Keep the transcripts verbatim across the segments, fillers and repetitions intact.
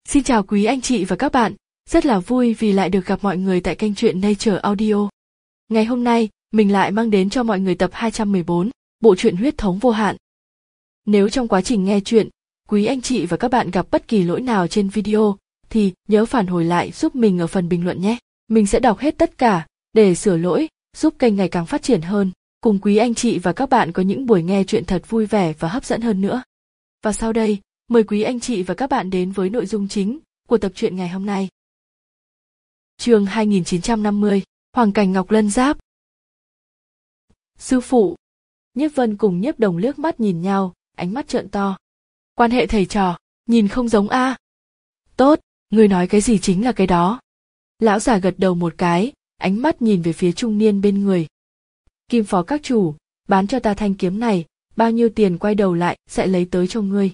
Xin chào quý anh chị và các bạn, rất là vui vì lại được gặp mọi người tại kênh truyện Nature Audio. Ngày hôm nay, mình lại mang đến cho mọi người tập hai trăm mười bốn, bộ truyện Huyết thống vô hạn. Nếu trong quá trình nghe truyện, quý anh chị và các bạn gặp bất kỳ lỗi nào trên video, thì nhớ phản hồi lại giúp mình ở phần bình luận nhé. Mình sẽ đọc hết tất cả, để sửa lỗi, giúp kênh ngày càng phát triển hơn, cùng quý anh chị và các bạn có những buổi nghe truyện thật vui vẻ và hấp dẫn hơn nữa. Và sau đây, mời quý anh chị và các bạn đến với nội dung chính của tập truyện ngày hôm nay. Chương hai nghìn chín trăm năm mươi, Hoàng cảnh Ngọc Lân Giáp. Sư phụ. Nhiếp Vân cùng Nhiếp Đồng liếc mắt nhìn nhau, ánh mắt trợn to. Quan hệ thầy trò, nhìn không giống a. Tốt, ngươi nói cái gì chính là cái đó. Lão già gật đầu một cái, ánh mắt nhìn về phía trung niên bên người. Kim phó các chủ, bán cho ta thanh kiếm này, bao nhiêu tiền quay đầu lại sẽ lấy tới cho ngươi.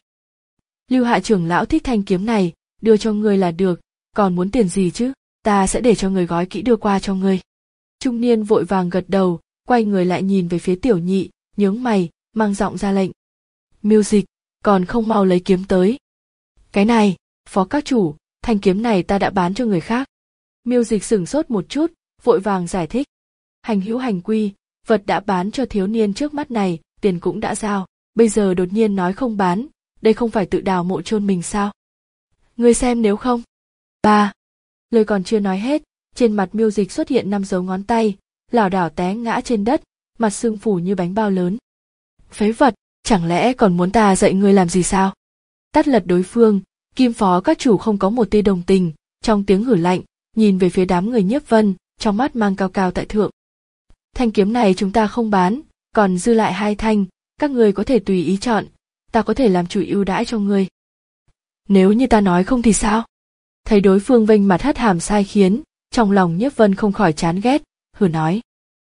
Lưu Hạ trưởng lão thích thanh kiếm này, đưa cho ngươi là được, còn muốn tiền gì chứ, ta sẽ để cho người gói kỹ đưa qua cho ngươi. Trung niên vội vàng gật đầu, quay người lại nhìn về phía tiểu nhị, nhướng mày, mang giọng ra lệnh. Music, còn không mau lấy kiếm tới. Cái này, phó các chủ, thanh kiếm này ta đã bán cho người khác. Music sửng sốt một chút, vội vàng giải thích. Hành hữu hành quy, vật đã bán cho thiếu niên trước mắt này, tiền cũng đã giao, bây giờ đột nhiên nói không bán, đây không phải tự đào mộ chôn mình sao? Ngươi xem nếu không. Ba. Lời còn chưa nói hết, trên mặt Music xuất hiện năm dấu ngón tay, lảo đảo té ngã trên đất, mặt sưng phù như bánh bao lớn. Phế vật, chẳng lẽ còn muốn ta dạy ngươi làm gì sao? Tát lật đối phương, Kim phó các chủ không có một tia đồng tình, trong tiếng hử lạnh, nhìn về phía đám người Nhiếp Vân, trong mắt mang cao cao tại thượng. Thanh kiếm này chúng ta không bán, còn dư lại hai thanh, các ngươi có thể tùy ý chọn, ta có thể làm chủ ưu đãi cho ngươi. Nếu như ta nói không thì sao? Thấy đối phương vênh mặt hất hàm sai khiến, trong lòng Nhiếp Vân không khỏi chán ghét, hừ nói.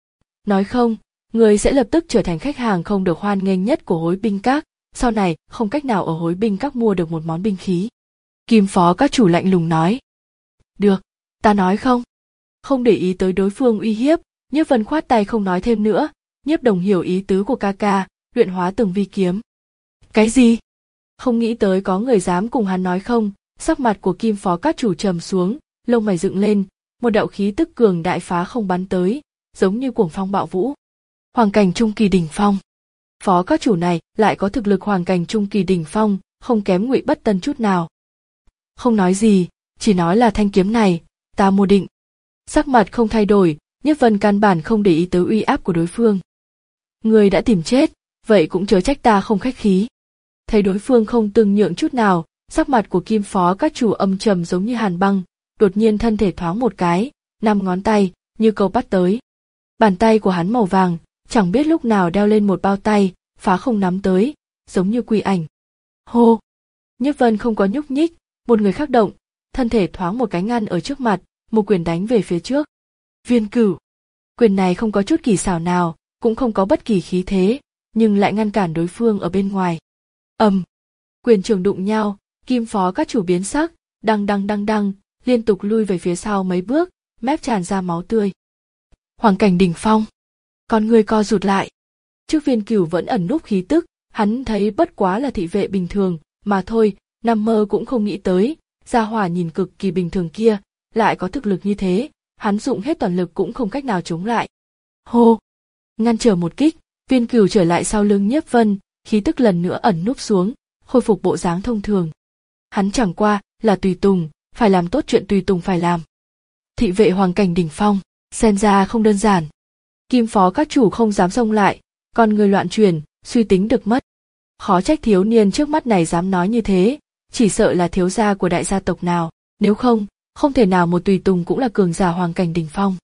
Nói không, ngươi sẽ lập tức trở thành khách hàng không được hoan nghênh nhất của Hối Binh Các, sau này không cách nào ở Hối Binh Các mua được một món binh khí. Kim phó các chủ lạnh lùng nói. Được, ta nói không. Không để ý tới đối phương uy hiếp, Nhiếp Vân khoát tay không nói thêm nữa, Nhiếp Đồng hiểu ý tứ của ca ca, luyện hóa từng vi kiếm. Cái gì? Không nghĩ tới có người dám cùng hắn nói không, sắc mặt của Kim phó các chủ trầm xuống, lông mày dựng lên, một đạo khí tức cường đại phá không bắn tới, giống như cuồng phong bạo vũ. Hoàng cảnh trung kỳ đỉnh phong. Phó các chủ này lại có thực lực hoàng cảnh trung kỳ đỉnh phong, không kém Ngụy Bất Tân chút nào. Không nói gì, chỉ nói là thanh kiếm này, ta mua định. Sắc mặt không thay đổi, Nhiếp Vân căn bản không để ý tới uy áp của đối phương. Người đã tìm chết, vậy cũng chớ trách ta không khách khí. Thấy đối phương không từng nhượng chút nào, sắc mặt của Kim phó các chủ âm trầm giống như hàn băng, đột nhiên thân thể thoáng một cái, năm ngón tay, như câu bắt tới. Bàn tay của hắn màu vàng, chẳng biết lúc nào đeo lên một bao tay, phá không nắm tới, giống như quỷ ảnh. Hô! Nhiếp Vân không có nhúc nhích, một người khác động, thân thể thoáng một cái ngăn ở trước mặt, một quyền đánh về phía trước. Viên Cửu! Quyền này không có chút kỳ xảo nào, cũng không có bất kỳ khí thế, nhưng lại ngăn cản đối phương ở bên ngoài. Ầm! Quyền trường đụng nhau, Kim phó các chủ biến sắc, đăng đăng đăng đăng, liên tục lui về phía sau mấy bước, mép tràn ra máu tươi. Hoàng cảnh đỉnh phong. Con người co rụt lại. Trước Viên Cửu vẫn ẩn núp khí tức, hắn thấy bất quá là thị vệ bình thường, mà thôi, nằm mơ cũng không nghĩ tới, gia hỏa nhìn cực kỳ bình thường kia, lại có thực lực như thế, hắn dụng hết toàn lực cũng không cách nào chống lại. Hô! Ngăn trở một kích, Viên Cửu trở lại sau lưng Nhiếp Vân, khí tức lần nữa ẩn núp xuống, khôi phục bộ dáng thông thường. Hắn chẳng qua là tùy tùng, phải làm tốt chuyện tùy tùng phải làm. Thị vệ hoàng cảnh đỉnh phong, xem ra không đơn giản. Kim phó các chủ không dám xông lại, con người loạn chuyển, suy tính được mất. Khó trách thiếu niên trước mắt này dám nói như thế, chỉ sợ là thiếu gia của đại gia tộc nào, nếu không, không thể nào một tùy tùng cũng là cường giả hoàng cảnh đỉnh phong.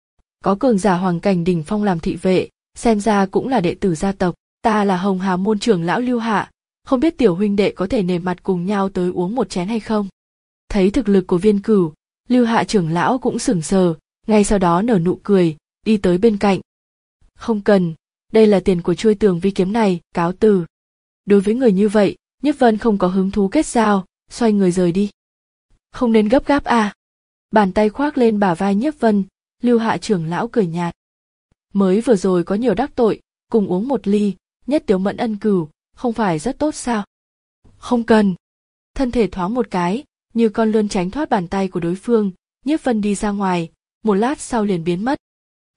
Có cường giả hoàng cảnh đỉnh phong làm thị vệ, xem ra cũng là đệ tử gia tộc, ta là Hồng Hà môn trưởng lão Lưu Hạ, không biết tiểu huynh đệ có thể nể mặt cùng nhau tới uống một chén hay không. Thấy thực lực của Viên Cửu, Lưu Hạ trưởng lão cũng sững sờ, ngay sau đó nở nụ cười, đi tới bên cạnh. Không cần, đây là tiền của chuôi tường vi kiếm này, cáo từ. Đối với người như vậy, Nhiếp Vân không có hứng thú kết giao, xoay người rời đi. Không nên gấp gáp à. Bàn tay khoác lên bả vai Nhiếp Vân, Lưu Hạ trưởng lão cười nhạt. Mới vừa rồi có nhiều đắc tội, cùng uống một ly, nhất tiếu mẫn ân cửu, không phải rất tốt sao? Không cần. Thân thể thoáng một cái, như con lươn tránh thoát bàn tay của đối phương. Nhiếp Vân đi ra ngoài, một lát sau liền biến mất.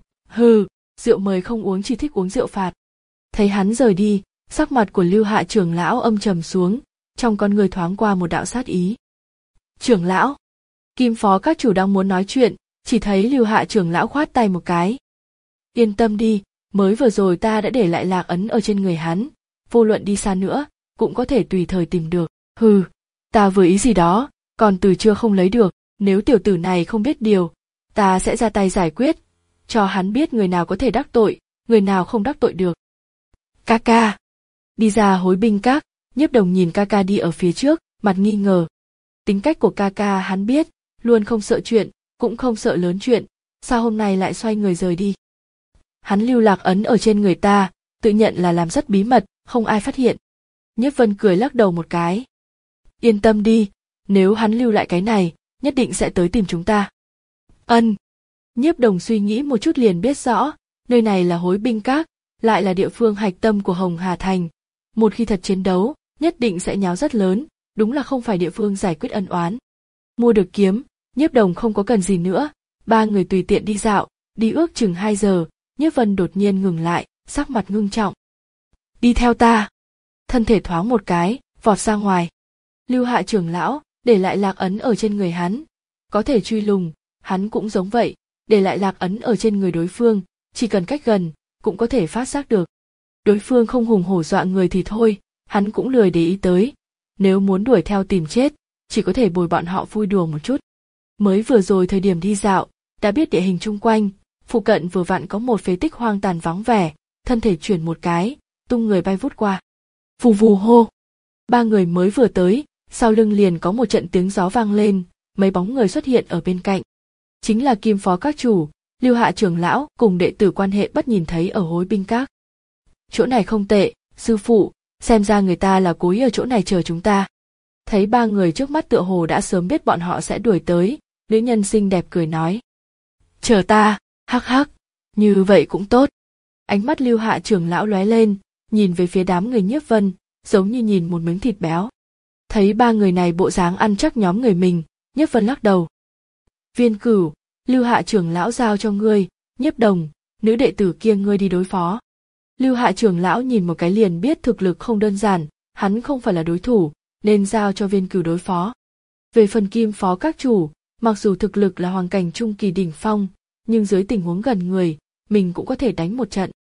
Hừ, rượu mời không uống chỉ thích uống rượu phạt. Thấy hắn rời đi, sắc mặt của Lưu Hạ trưởng lão âm trầm xuống, trong con người thoáng qua một đạo sát ý. Trưởng lão, Kim phó các chủ đang muốn nói chuyện, chỉ thấy Lưu Hạ trưởng lão khoát tay một cái. Yên tâm đi, mới vừa rồi ta đã để lại lạc ấn ở trên người hắn, vô luận đi xa nữa, cũng có thể tùy thời tìm được. Hừ, ta vừa ý gì đó, còn từ chưa không lấy được, nếu tiểu tử này không biết điều, ta sẽ ra tay giải quyết, cho hắn biết người nào có thể đắc tội, người nào không đắc tội được. Ca ca. Đi ra hối binh các, Nhiếp Đồng nhìn ca ca đi ở phía trước, mặt nghi ngờ. Tính cách của ca ca hắn biết, luôn không sợ chuyện, cũng không sợ lớn chuyện, sao hôm nay lại xoay người rời đi. Hắn lưu lạc ấn ở trên người ta, tự nhận là làm rất bí mật, không ai phát hiện. Nhiếp Vân cười lắc đầu một cái. Yên tâm đi, nếu hắn lưu lại cái này, nhất định sẽ tới tìm chúng ta. Ân. Nhiếp Đồng suy nghĩ một chút liền biết rõ, nơi này là hối binh các, lại là địa phương hạch tâm của Hồng Hà Thành. Một khi thật chiến đấu, nhất định sẽ nháo rất lớn, đúng là không phải địa phương giải quyết ân oán. Mua được kiếm, Nhiếp Đồng không có cần gì nữa, ba người tùy tiện đi dạo, đi ước chừng hai giờ, Nhiếp Vân đột nhiên ngừng lại, sắc mặt ngưng trọng. Đi theo ta. Thân thể thoáng một cái, vọt ra ngoài. Lưu Hạ trưởng lão, để lại lạc ấn ở trên người hắn. Có thể truy lùng, hắn cũng giống vậy, để lại lạc ấn ở trên người đối phương, chỉ cần cách gần, cũng có thể phát giác được. Đối phương không hùng hổ dọa người thì thôi, hắn cũng lười để ý tới. Nếu muốn đuổi theo tìm chết, chỉ có thể bồi bọn họ vui đùa một chút. Mới vừa rồi thời điểm đi dạo, đã biết địa hình chung quanh, phụ cận vừa vặn có một phế tích hoang tàn vắng vẻ, thân thể chuyển một cái, tung người bay vút qua. Vù vù hô. Ba người mới vừa tới, sau lưng liền có một trận tiếng gió vang lên, mấy bóng người xuất hiện ở bên cạnh. Chính là Kim phó các chủ, Lưu Hạ trưởng lão cùng đệ tử quan hệ bất nhìn thấy ở hối binh các. Chỗ này không tệ, sư phụ, xem ra người ta là cố ý ở chỗ này chờ chúng ta. Thấy ba người trước mắt tựa hồ đã sớm biết bọn họ sẽ đuổi tới, nữ nhân xinh đẹp cười nói. Chờ ta, hắc hắc, như vậy cũng tốt. Ánh mắt Lưu Hạ trưởng lão lóe lên, nhìn về phía đám người Nhiếp Vân, giống như nhìn một miếng thịt béo. Thấy ba người này bộ dáng ăn chắc nhóm người mình, Nhiếp Vân lắc đầu. Viên Cửu, Lưu Hạ trưởng lão giao cho ngươi, Nhiếp Đồng, nữ đệ tử kia ngươi đi đối phó. Lưu Hạ trưởng lão nhìn một cái liền biết thực lực không đơn giản, hắn không phải là đối thủ, nên giao cho Viên Cửu đối phó. Về phần Kim phó các chủ, mặc dù thực lực là hoàng cảnh trung kỳ đỉnh phong, nhưng dưới tình huống gần người, mình cũng có thể đánh một trận.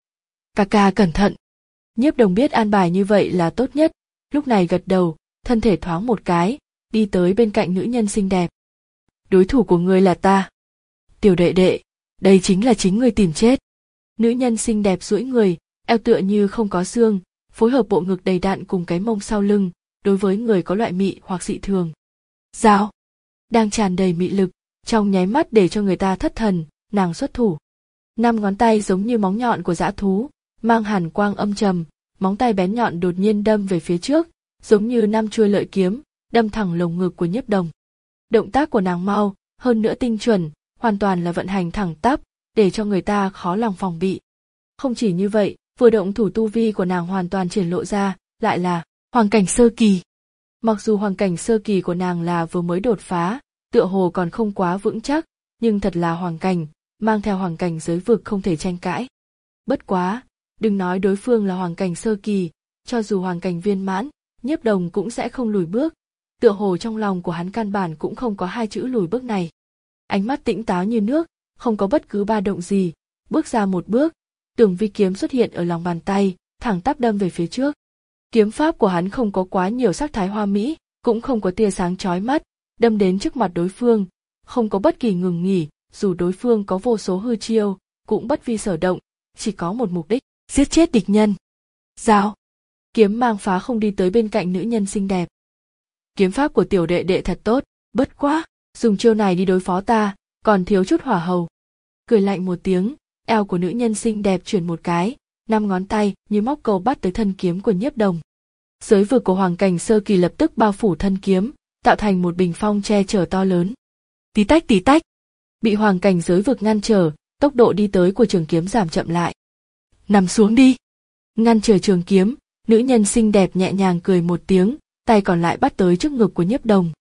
Ca ca cẩn thận. Nhiếp Đồng biết an bài như vậy là tốt nhất, lúc này gật đầu, thân thể thoáng một cái, đi tới bên cạnh nữ nhân xinh đẹp. Đối thủ của ngươi là ta. Tiểu đệ đệ, đây chính là chính ngươi tìm chết. Nữ nhân xinh đẹp duỗi người, eo tựa như không có xương, phối hợp bộ ngực đầy đặn cùng cái mông sau lưng, đối với người có loại mị hoặc dị thường. Dao, đang tràn đầy mị lực, trong nháy mắt để cho người ta thất thần, nàng xuất thủ. Năm ngón tay giống như móng nhọn của dã thú, mang hàn quang âm trầm, móng tay bén nhọn đột nhiên đâm về phía trước, giống như năm chuôi lợi kiếm, đâm thẳng lồng ngực của Nhiếp Đồng. Động tác của nàng mau, hơn nữa tinh chuẩn, hoàn toàn là vận hành thẳng tắp, để cho người ta khó lòng phòng bị. Không chỉ như vậy, vừa động thủ tu vi của nàng hoàn toàn triển lộ ra, lại là hoàng cảnh sơ kỳ. Mặc dù hoàng cảnh sơ kỳ của nàng là vừa mới đột phá, tựa hồ còn không quá vững chắc, nhưng thật là hoàng cảnh, mang theo hoàng cảnh giới vực không thể tranh cãi. Bất quá, đừng nói đối phương là hoàng cảnh sơ kỳ, cho dù hoàng cảnh viên mãn, Nhiếp Đồng cũng sẽ không lùi bước, tựa hồ trong lòng của hắn căn bản cũng không có hai chữ lùi bước này. Ánh mắt tĩnh táo như nước, không có bất cứ ba động gì, bước ra một bước, Tường Vi kiếm xuất hiện ở lòng bàn tay, thẳng tắp đâm về phía trước. Kiếm pháp của hắn không có quá nhiều sắc thái hoa mỹ, cũng không có tia sáng chói mắt, đâm đến trước mặt đối phương, không có bất kỳ ngừng nghỉ, dù đối phương có vô số hư chiêu, cũng bất vi sở động, chỉ có một mục đích, giết chết địch nhân. Dao, kiếm mang phá không đi tới bên cạnh nữ nhân xinh đẹp. Kiếm pháp của tiểu đệ đệ thật tốt, bất quá, dùng chiêu này đi đối phó ta, còn thiếu chút hỏa hầu. Cười lạnh một tiếng, eo của nữ nhân xinh đẹp chuyển một cái, năm ngón tay như móc câu bắt tới thân kiếm của Nhiếp Đồng. Giới vực của hoàng cảnh sơ kỳ lập tức bao phủ thân kiếm, tạo thành một bình phong che chở to lớn. Tí tách tí tách, bị hoàng cảnh giới vực ngăn trở, tốc độ đi tới của trường kiếm giảm chậm lại. Nằm xuống đi. Ngăn trở trường kiếm, nữ nhân xinh đẹp nhẹ nhàng cười một tiếng, tay còn lại bắt tới trước ngực của Nhiếp Đồng.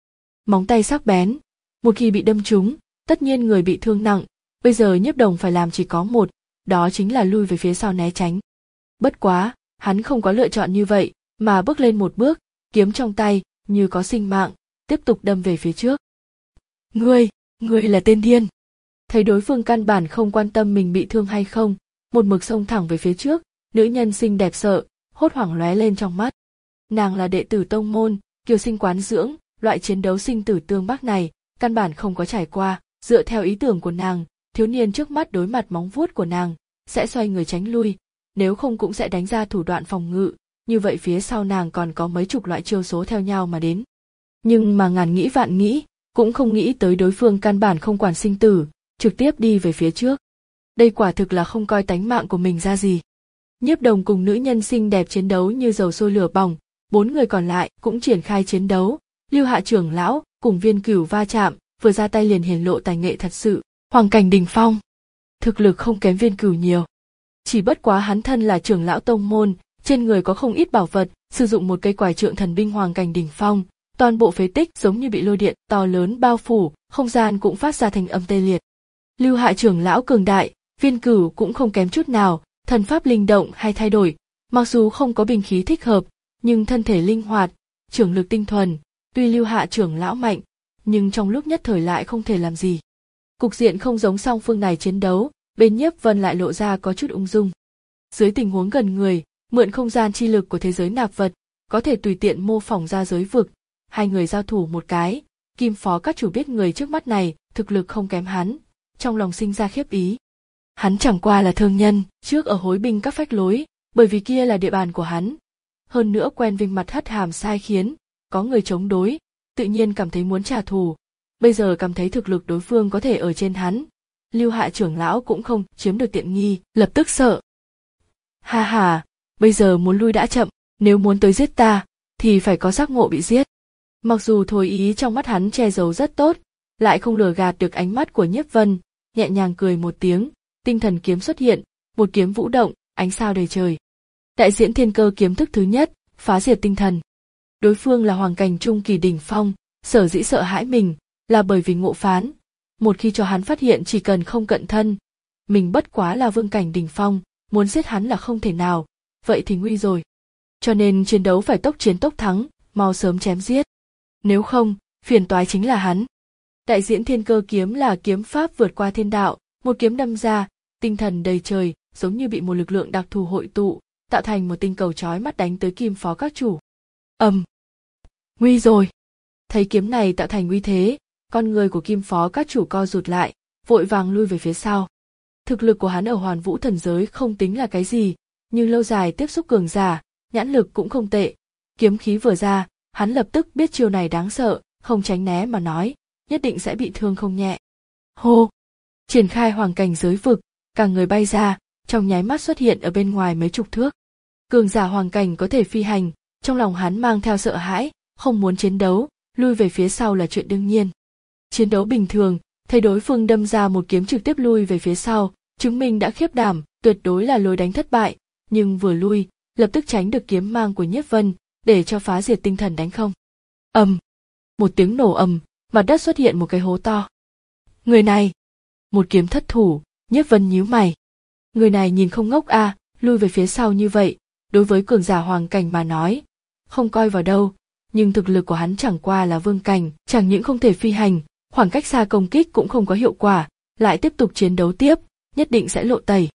Móng tay sắc bén, một khi bị đâm trúng, tất nhiên người bị thương nặng, bây giờ Nhiếp Đồng phải làm chỉ có một, đó chính là lui về phía sau né tránh. Bất quá, hắn không có lựa chọn như vậy, mà bước lên một bước, kiếm trong tay, như có sinh mạng, tiếp tục đâm về phía trước. Ngươi, ngươi là tên điên. Thấy đối phương căn bản không quan tâm mình bị thương hay không, một mực xông thẳng về phía trước, nữ nhân xinh đẹp sợ, hốt hoảng lóe lên trong mắt. Nàng là đệ tử tông môn, kiều sinh quán dưỡng, loại chiến đấu sinh tử tương bắc này, căn bản không có trải qua, dựa theo ý tưởng của nàng, thiếu niên trước mắt đối mặt móng vuốt của nàng, sẽ xoay người tránh lui, nếu không cũng sẽ đánh ra thủ đoạn phòng ngự, như vậy phía sau nàng còn có mấy chục loại chiêu số theo nhau mà đến. Nhưng mà ngàn nghĩ vạn nghĩ, cũng không nghĩ tới đối phương căn bản không quản sinh tử, trực tiếp đi về phía trước. Đây quả thực là không coi tánh mạng của mình ra gì. Nhiếp Đồng cùng nữ nhân xinh đẹp chiến đấu như dầu sôi lửa bỏng, bốn người còn lại cũng triển khai chiến đấu, Lưu Hạ trưởng lão cùng Viên Cửu va chạm, vừa ra tay liền hiển lộ tài nghệ thật sự, Hoàng cảnh đỉnh phong. Thực lực không kém Viên Cửu nhiều. Chỉ bất quá hắn thân là trưởng lão tông môn, trên người có không ít bảo vật, sử dụng một cây quải trượng thần binh Hoàng cảnh đỉnh phong, toàn bộ phế tích giống như bị lôi điện to lớn bao phủ, không gian cũng phát ra thành âm tê liệt. Lưu Hạ trưởng lão cường đại, Viên Cửu cũng không kém chút nào, thần pháp linh động hay thay đổi, mặc dù không có binh khí thích hợp, nhưng thân thể linh hoạt, trưởng lực tinh thuần, tuy Lưu Hạ trưởng lão mạnh, nhưng trong lúc nhất thời lại không thể làm gì. Cục diện không giống song phương này chiến đấu, bên Nhiếp Vân lại lộ ra có chút ung dung. Dưới tình huống gần người, mượn không gian chi lực của thế giới nạp vật, có thể tùy tiện mô phỏng ra giới vực, hai người giao thủ một cái, Kim Phó các chủ biết người trước mắt này thực lực không kém hắn, trong lòng sinh ra khiếp ý. Hắn chẳng qua là thương nhân, trước ở hối binh các phách lối, bởi vì kia là địa bàn của hắn. Hơn nữa quen vinh mặt hất hàm sai khiến, có người chống đối, tự nhiên cảm thấy muốn trả thù. Bây giờ cảm thấy thực lực đối phương có thể ở trên hắn. Lưu Hạ trưởng lão cũng không chiếm được tiện nghi, lập tức sợ. Ha ha, bây giờ muốn lui đã chậm, nếu muốn tới giết ta, thì phải có giác ngộ bị giết. Mặc dù thối ý trong mắt hắn che giấu rất tốt, lại không lừa gạt được ánh mắt của Nhiếp Vân, nhẹ nhàng cười một tiếng, tinh thần kiếm xuất hiện, một kiếm vũ động, ánh sao đầy trời. Đại diễn thiên cơ kiếm thức thứ nhất, phá diệt tinh thần. Đối phương là hoàng cảnh trung kỳ đỉnh phong, sở dĩ sợ hãi mình, là bởi vì ngộ phán. Một khi cho hắn phát hiện chỉ cần không cận thân, mình bất quá là vương cảnh đỉnh phong, muốn giết hắn là không thể nào, vậy thì nguy rồi. Cho nên chiến đấu phải tốc chiến tốc thắng, mau sớm chém giết. Nếu không, phiền toái chính là hắn. Đại diễn thiên cơ kiếm là kiếm pháp vượt qua thiên đạo, một kiếm đâm ra, tinh thần đầy trời, giống như bị một lực lượng đặc thù hội tụ, tạo thành một tinh cầu chói mắt đánh tới Kim Phó các chủ. Ầm. Um. Nguy rồi. Thấy kiếm này tạo thành uy thế, con người của Kim Phó các chủ co rụt lại, vội vàng lui về phía sau. Thực lực của hắn ở Hoàn Vũ thần giới không tính là cái gì, nhưng lâu dài tiếp xúc cường giả, nhãn lực cũng không tệ. Kiếm khí vừa ra, hắn lập tức biết chiêu này đáng sợ, không tránh né mà nói, nhất định sẽ bị thương không nhẹ. Hô! Triển khai hoàng cảnh giới vực, cả người bay ra, trong nháy mắt xuất hiện ở bên ngoài mấy chục thước. Cường giả hoàng cảnh có thể phi hành, trong lòng hắn mang theo sợ hãi, không muốn chiến đấu, lui về phía sau là chuyện đương nhiên. Chiến đấu bình thường, thấy đối phương đâm ra một kiếm trực tiếp lui về phía sau, chứng minh đã khiếp đảm, tuyệt đối là lối đánh thất bại, nhưng vừa lui, lập tức tránh được kiếm mang của Nhiếp Vân, để cho phá diệt tinh thần đánh không. Ầm, um, một tiếng nổ ầm, mặt đất xuất hiện một cái hố to. Người này, một kiếm thất thủ, Nhiếp Vân nhíu mày. Người này nhìn không ngốc a, à, lui về phía sau như vậy, đối với cường giả hoàng cảnh mà nói, không coi vào đâu, nhưng thực lực của hắn chẳng qua là vương cảnh, chẳng những không thể phi hành, khoảng cách xa công kích cũng không có hiệu quả, lại tiếp tục chiến đấu tiếp, nhất định sẽ lộ tẩy.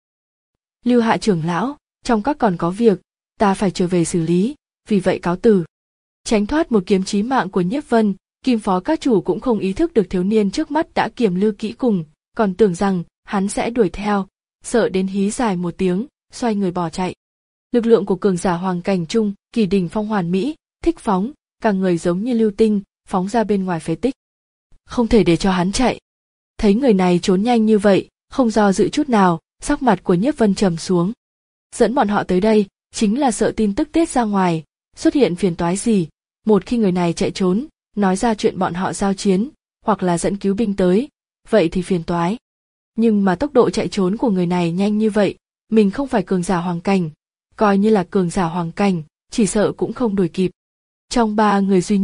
Lưu Hạ trưởng lão, trong các còn có việc, ta phải trở về xử lý, vì vậy cáo từ. Tránh thoát một kiếm chí mạng của Nhiếp Vân, Kim Phó các chủ cũng không ý thức được thiếu niên trước mắt đã kiềm lư kỹ cùng, còn tưởng rằng hắn sẽ đuổi theo, sợ đến hí dài một tiếng, xoay người bỏ chạy. Lực lượng của cường giả hoàng cảnh trung, kỳ đỉnh phong hoàn mỹ, thích phóng, cả người giống như lưu tinh, phóng ra bên ngoài phế tích. Không thể để cho hắn chạy. Thấy người này trốn nhanh như vậy, không do dự chút nào, sắc mặt của Nhiếp Vân trầm xuống. Dẫn bọn họ tới đây, chính là sợ tin tức tiết ra ngoài, xuất hiện phiền toái gì, một khi người này chạy trốn, nói ra chuyện bọn họ giao chiến, hoặc là dẫn cứu binh tới, vậy thì phiền toái. Nhưng mà tốc độ chạy trốn của người này nhanh như vậy, mình không phải cường giả hoàng cảnh, coi như là cường giả hoàng cảnh, chỉ sợ cũng không đuổi kịp. Trong ba người duy nhất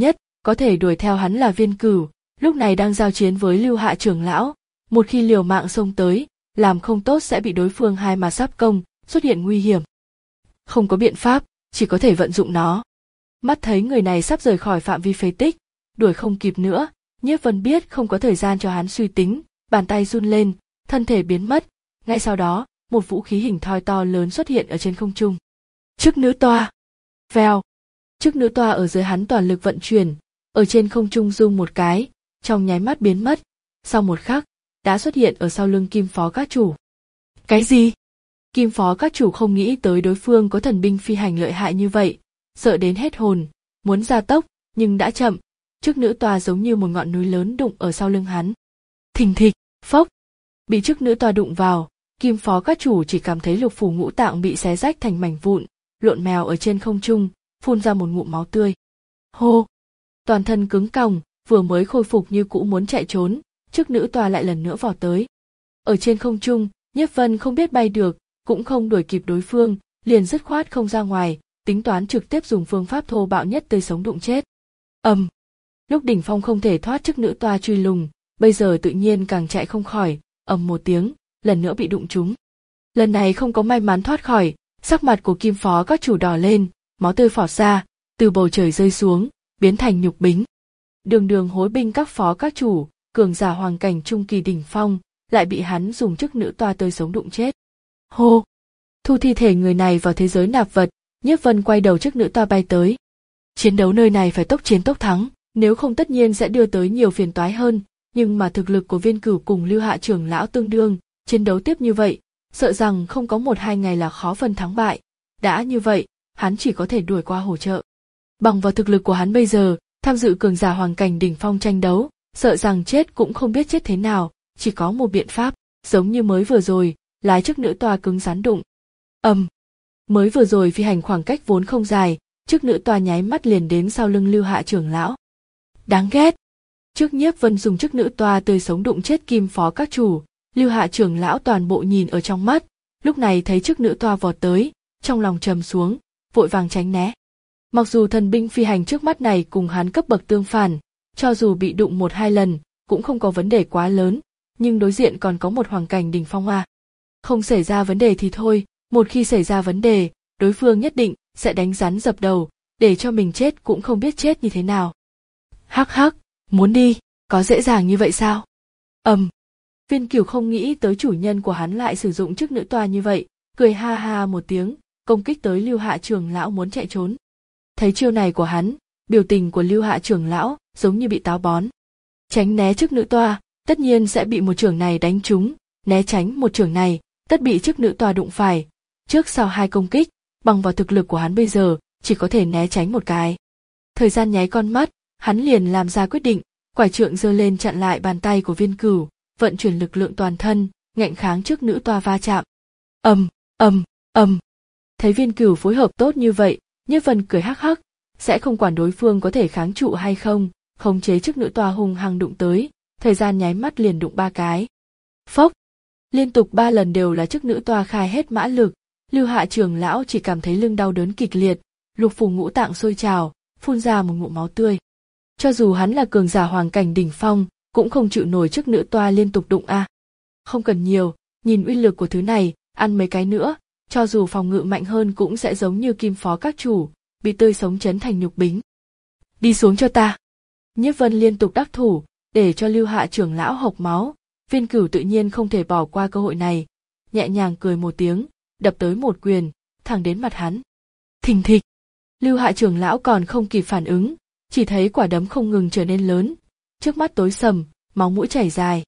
có thể đuổi theo hắn là Viên Cửu, lúc này đang giao chiến với Lưu Hạ trưởng lão, một khi liều mạng xông tới, làm không tốt sẽ bị đối phương hai mà sắp công, xuất hiện nguy hiểm. Không có biện pháp, chỉ có thể vận dụng nó. Mắt thấy người này sắp rời khỏi phạm vi phế tích, đuổi không kịp nữa, Nhiếp Vân biết không có thời gian cho hắn suy tính, bàn tay run lên, thân thể biến mất, ngay sau đó, một vũ khí hình thoi to lớn xuất hiện ở trên không trung. Chức nữ toa. Vèo. Chức nữ toa ở dưới hắn toàn lực vận chuyển, ở trên không trung rung một cái, trong nháy mắt biến mất, sau một khắc, đã xuất hiện ở sau lưng Kim Phó Các Chủ. Cái gì? Kim Phó Các Chủ không nghĩ tới đối phương có thần binh phi hành lợi hại như vậy, sợ đến hết hồn, muốn gia tốc, nhưng đã chậm, chức nữ toa giống như một ngọn núi lớn đụng ở sau lưng hắn. Thình thịch, phốc, bị chức nữ toa đụng vào, Kim Phó Các Chủ chỉ cảm thấy lục phủ ngũ tạng bị xé rách thành mảnh vụn, lộn mèo ở trên không trung, phun ra một ngụm máu tươi. Hô, toàn thân cứng còng, vừa mới khôi phục như cũ muốn chạy trốn, chức nữ toa lại lần nữa vò tới. Ở trên không trung, Nhiếp Vân không biết bay được, cũng không đuổi kịp đối phương, liền dứt khoát không ra ngoài, tính toán trực tiếp dùng phương pháp thô bạo nhất tươi sống đụng chết. Ầm, um, lúc đỉnh phong không thể thoát chức nữ toa truy lùng, bây giờ tự nhiên càng chạy không khỏi, ầm một tiếng, lần nữa bị đụng trúng. Lần này không có may mắn thoát khỏi, sắc mặt của Kim Phó Các Chủ đỏ lên, máu tươi phọt ra, từ bầu trời rơi xuống, biến thành nhục bính. Đường đường hối binh các phó các chủ, cường giả hoàng cảnh trung kỳ đỉnh phong, lại bị hắn dùng chức nữ toa tươi sống đụng chết. Hô! Thu thi thể người này vào thế giới nạp vật, Nhiếp Vân quay đầu chức nữ toa bay tới. Chiến đấu nơi này phải tốc chiến tốc thắng, nếu không tất nhiên sẽ đưa tới nhiều phiền toái hơn, nhưng mà thực lực của Viên Cửu cùng Lưu Hạ trưởng lão tương đương, chiến đấu tiếp như vậy, sợ rằng không có một hai ngày là khó phân thắng bại. Đã như vậy, hắn chỉ có thể đuổi qua hỗ trợ. Bằng vào thực lực của hắn bây giờ, tham dự cường giả hoàng cảnh đỉnh phong tranh đấu, sợ rằng chết cũng không biết chết thế nào, chỉ có một biện pháp, giống như mới vừa rồi, lái chức nữ toa cứng rắn đụng. Ầm, um, mới vừa rồi phi hành khoảng cách vốn không dài, chức nữ toa nháy mắt liền đến sau lưng Lưu Hạ trưởng lão. Đáng ghét. Trước Nhiếp Vân dùng chức nữ toa tươi sống đụng chết Kim Phó Các Chủ, Lưu Hạ trưởng lão toàn bộ nhìn ở trong mắt, lúc này thấy chức nữ toa vọt tới, trong lòng trầm xuống, vội vàng tránh né. Mặc dù thần binh phi hành trước mắt này cùng hắn cấp bậc tương phản, cho dù bị đụng một hai lần, cũng không có vấn đề quá lớn, nhưng đối diện còn có một hoàng cảnh đỉnh phong à. Không xảy ra vấn đề thì thôi, một khi xảy ra vấn đề, đối phương nhất định sẽ đánh rắn dập đầu, để cho mình chết cũng không biết chết như thế nào. Hắc hắc, muốn đi, có dễ dàng như vậy sao? Ầm. Um, Viên Cửu không nghĩ tới chủ nhân của hắn lại sử dụng chức nữ toa như vậy, cười ha ha một tiếng, công kích tới Lưu Hạ trưởng lão muốn chạy trốn. Thấy chiêu này của hắn, biểu tình của Lưu Hạ trưởng lão giống như bị táo bón. Tránh né chức nữ toa, tất nhiên sẽ bị một chưởng này đánh trúng, né tránh một chưởng này, tất bị chức nữ toa đụng phải. Trước sau hai công kích, bằng vào thực lực của hắn bây giờ, chỉ có thể né tránh một cái. Thời gian nháy con mắt, hắn liền làm ra quyết định, quải trượng giơ lên chặn lại bàn tay của Viên Cửu, vận chuyển lực lượng toàn thân, ngạnh kháng chức nữ toa va chạm. Ầm, ầm, ầm. Thấy Viên Cửu phối hợp tốt như vậy, Nhiếp Vân cười hắc hắc, sẽ không quản đối phương có thể kháng trụ hay không, khống chế chức nữ toa hung hăng đụng tới, thời gian nháy mắt liền đụng ba cái. Phốc, liên tục ba lần đều là chức nữ toa khai hết mã lực, Lưu Hạ trưởng lão chỉ cảm thấy lưng đau đớn kịch liệt, lục phủ ngũ tạng sôi trào, phun ra một ngụm máu tươi. Cho dù hắn là cường giả hoàng cảnh đỉnh phong, cũng không chịu nổi chức nữ toa liên tục đụng a. À. Không cần nhiều, nhìn uy lực của thứ này, ăn mấy cái nữa, cho dù phòng ngự mạnh hơn cũng sẽ giống như Kim Phó Các Chủ, bị tươi sống chấn thành nhục bính. Đi xuống cho ta. Nhiếp Vân liên tục đắc thủ, để cho Lưu Hạ trưởng lão hộc máu, Viên Cửu tự nhiên không thể bỏ qua cơ hội này, nhẹ nhàng cười một tiếng, đập tới một quyền, thẳng đến mặt hắn. Thình thịch. Lưu Hạ trưởng lão còn không kịp phản ứng, chỉ thấy quả đấm không ngừng trở nên lớn, trước mắt tối sầm, máu mũi chảy dài.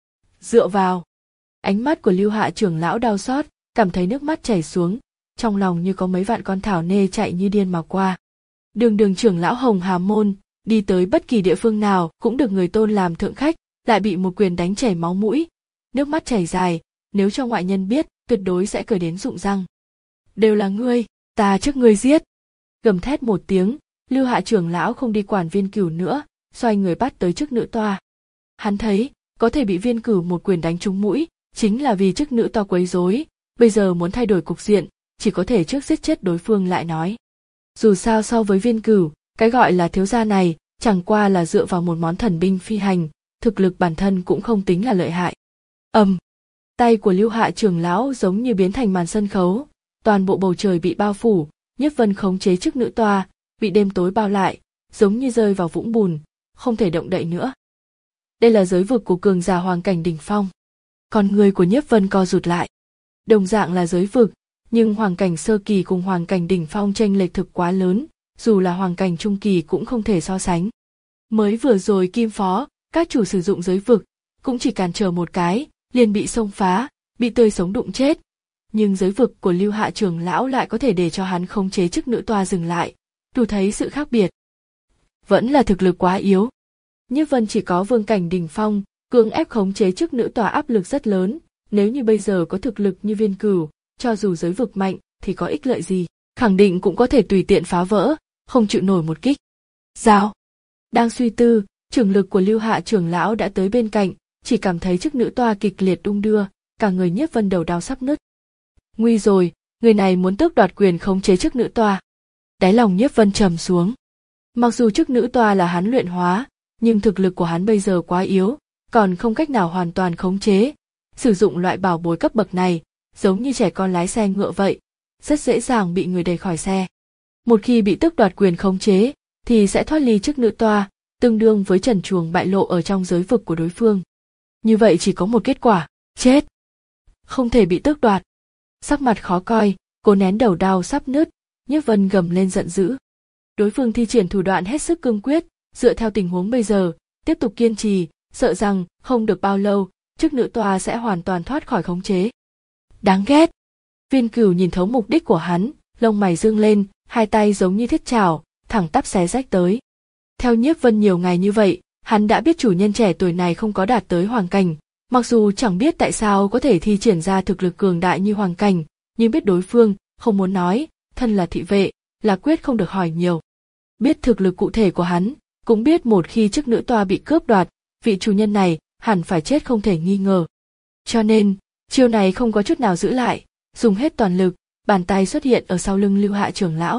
Dựa vào. Ánh mắt của Lưu Hạ trưởng lão đau xót, cảm thấy nước mắt chảy xuống, trong lòng như có mấy vạn con thảo nê chạy như điên mà qua. Đường đường trưởng lão Hồng Hà Môn, đi tới bất kỳ địa phương nào cũng được người tôn làm thượng khách, lại bị một quyền đánh chảy máu mũi, nước mắt chảy dài, nếu cho ngoại nhân biết, tuyệt đối sẽ cười đến rụng răng. Đều là ngươi, ta trước ngươi giết. Gầm thét một tiếng, Lưu Hạ trưởng lão không đi quản Viên Cửu nữa, xoay người bắt tới chức nữ toa. Hắn thấy, có thể bị Viên Cửu một quyền đánh trúng mũi, chính là vì chức nữ toa quấy rối, bây giờ muốn thay đổi cục diện, chỉ có thể trước giết chết đối phương lại nói. Dù sao so với Viên Cửu, cái gọi là thiếu gia này, chẳng qua là dựa vào một món thần binh phi hành, thực lực bản thân cũng không tính là lợi hại. Ầm, tay của Lưu Hạ trưởng lão giống như biến thành màn sân khấu, toàn bộ bầu trời bị bao phủ, Nhiếp Vân khống chế chức nữ toa, bị đêm tối bao lại, giống như rơi vào vũng bùn, không thể động đậy nữa. Đây là giới vực của cường giả hoàng cảnh đỉnh phong. Con người của Nhiếp Vân co rụt lại. Đồng dạng là giới vực, nhưng hoàng cảnh sơ kỳ cùng hoàng cảnh đỉnh phong chênh lệch thực quá lớn, dù là hoàng cảnh trung kỳ cũng không thể so sánh. Mới vừa rồi Kim Phó, các chủ sử dụng giới vực, cũng chỉ cản trở một cái, liền bị xông phá, bị tươi sống đụng chết. Nhưng giới vực của Lưu Hạ trưởng lão lại có thể để cho hắn khống chế chức nữ toa dừng lại, đủ thấy sự khác biệt. Vẫn là thực lực quá yếu. Nhiếp Vân chỉ có vương cảnh đỉnh phong, cưỡng ép khống chế chức nữ tòa áp lực rất lớn, nếu như bây giờ có thực lực như Viên Cửu, cho dù giới vực mạnh thì có ích lợi gì, khẳng định cũng có thể tùy tiện phá vỡ, không chịu nổi một kích. Giao. Đang suy tư, trưởng lực của Lưu Hạ trưởng lão đã tới bên cạnh, chỉ cảm thấy chức nữ toa kịch liệt đung đưa, cả người Nhiếp Vân đầu đau sắp nứt. Nguy rồi, người này muốn tước đoạt quyền khống chế chức nữ toa. Đáy lòng Nhiếp Vân trầm xuống. Mặc dù chức nữ toa là hắn luyện hóa, nhưng thực lực của hắn bây giờ quá yếu, còn không cách nào hoàn toàn khống chế. Sử dụng loại bảo bối cấp bậc này, giống như trẻ con lái xe ngựa vậy, rất dễ dàng bị người đẩy khỏi xe. Một khi bị tước đoạt quyền khống chế, thì sẽ thoát ly chức nữ toa, tương đương với trần truồng bại lộ ở trong giới vực của đối phương. Như vậy chỉ có một kết quả, chết. Không thể bị tước đoạt. Sắc mặt khó coi, cố nén đầu đau sắp nứt, Nhiếp Vân gầm lên giận dữ. Đối phương thi triển thủ đoạn hết sức cương quyết, dựa theo tình huống bây giờ, tiếp tục kiên trì, sợ rằng không được bao lâu, chức nữ tòa sẽ hoàn toàn thoát khỏi khống chế. Đáng ghét. Viên Cửu nhìn thấu mục đích của hắn, lông mày dương lên, hai tay giống như thiết chảo, thẳng tắp xé rách tới. Theo Nhiếp Vân nhiều ngày như vậy, hắn đã biết chủ nhân trẻ tuổi này không có đạt tới hoàng cảnh, mặc dù chẳng biết tại sao có thể thi triển ra thực lực cường đại như hoàng cảnh, nhưng biết đối phương không muốn nói, thân là thị vệ, là quyết không được hỏi nhiều. Biết thực lực cụ thể của hắn, cũng biết một khi chức nữ toa bị cướp đoạt, vị chủ nhân này hẳn phải chết không thể nghi ngờ. Cho nên, chiêu này không có chút nào giữ lại, dùng hết toàn lực, bàn tay xuất hiện ở sau lưng Lưu Hạ trưởng lão.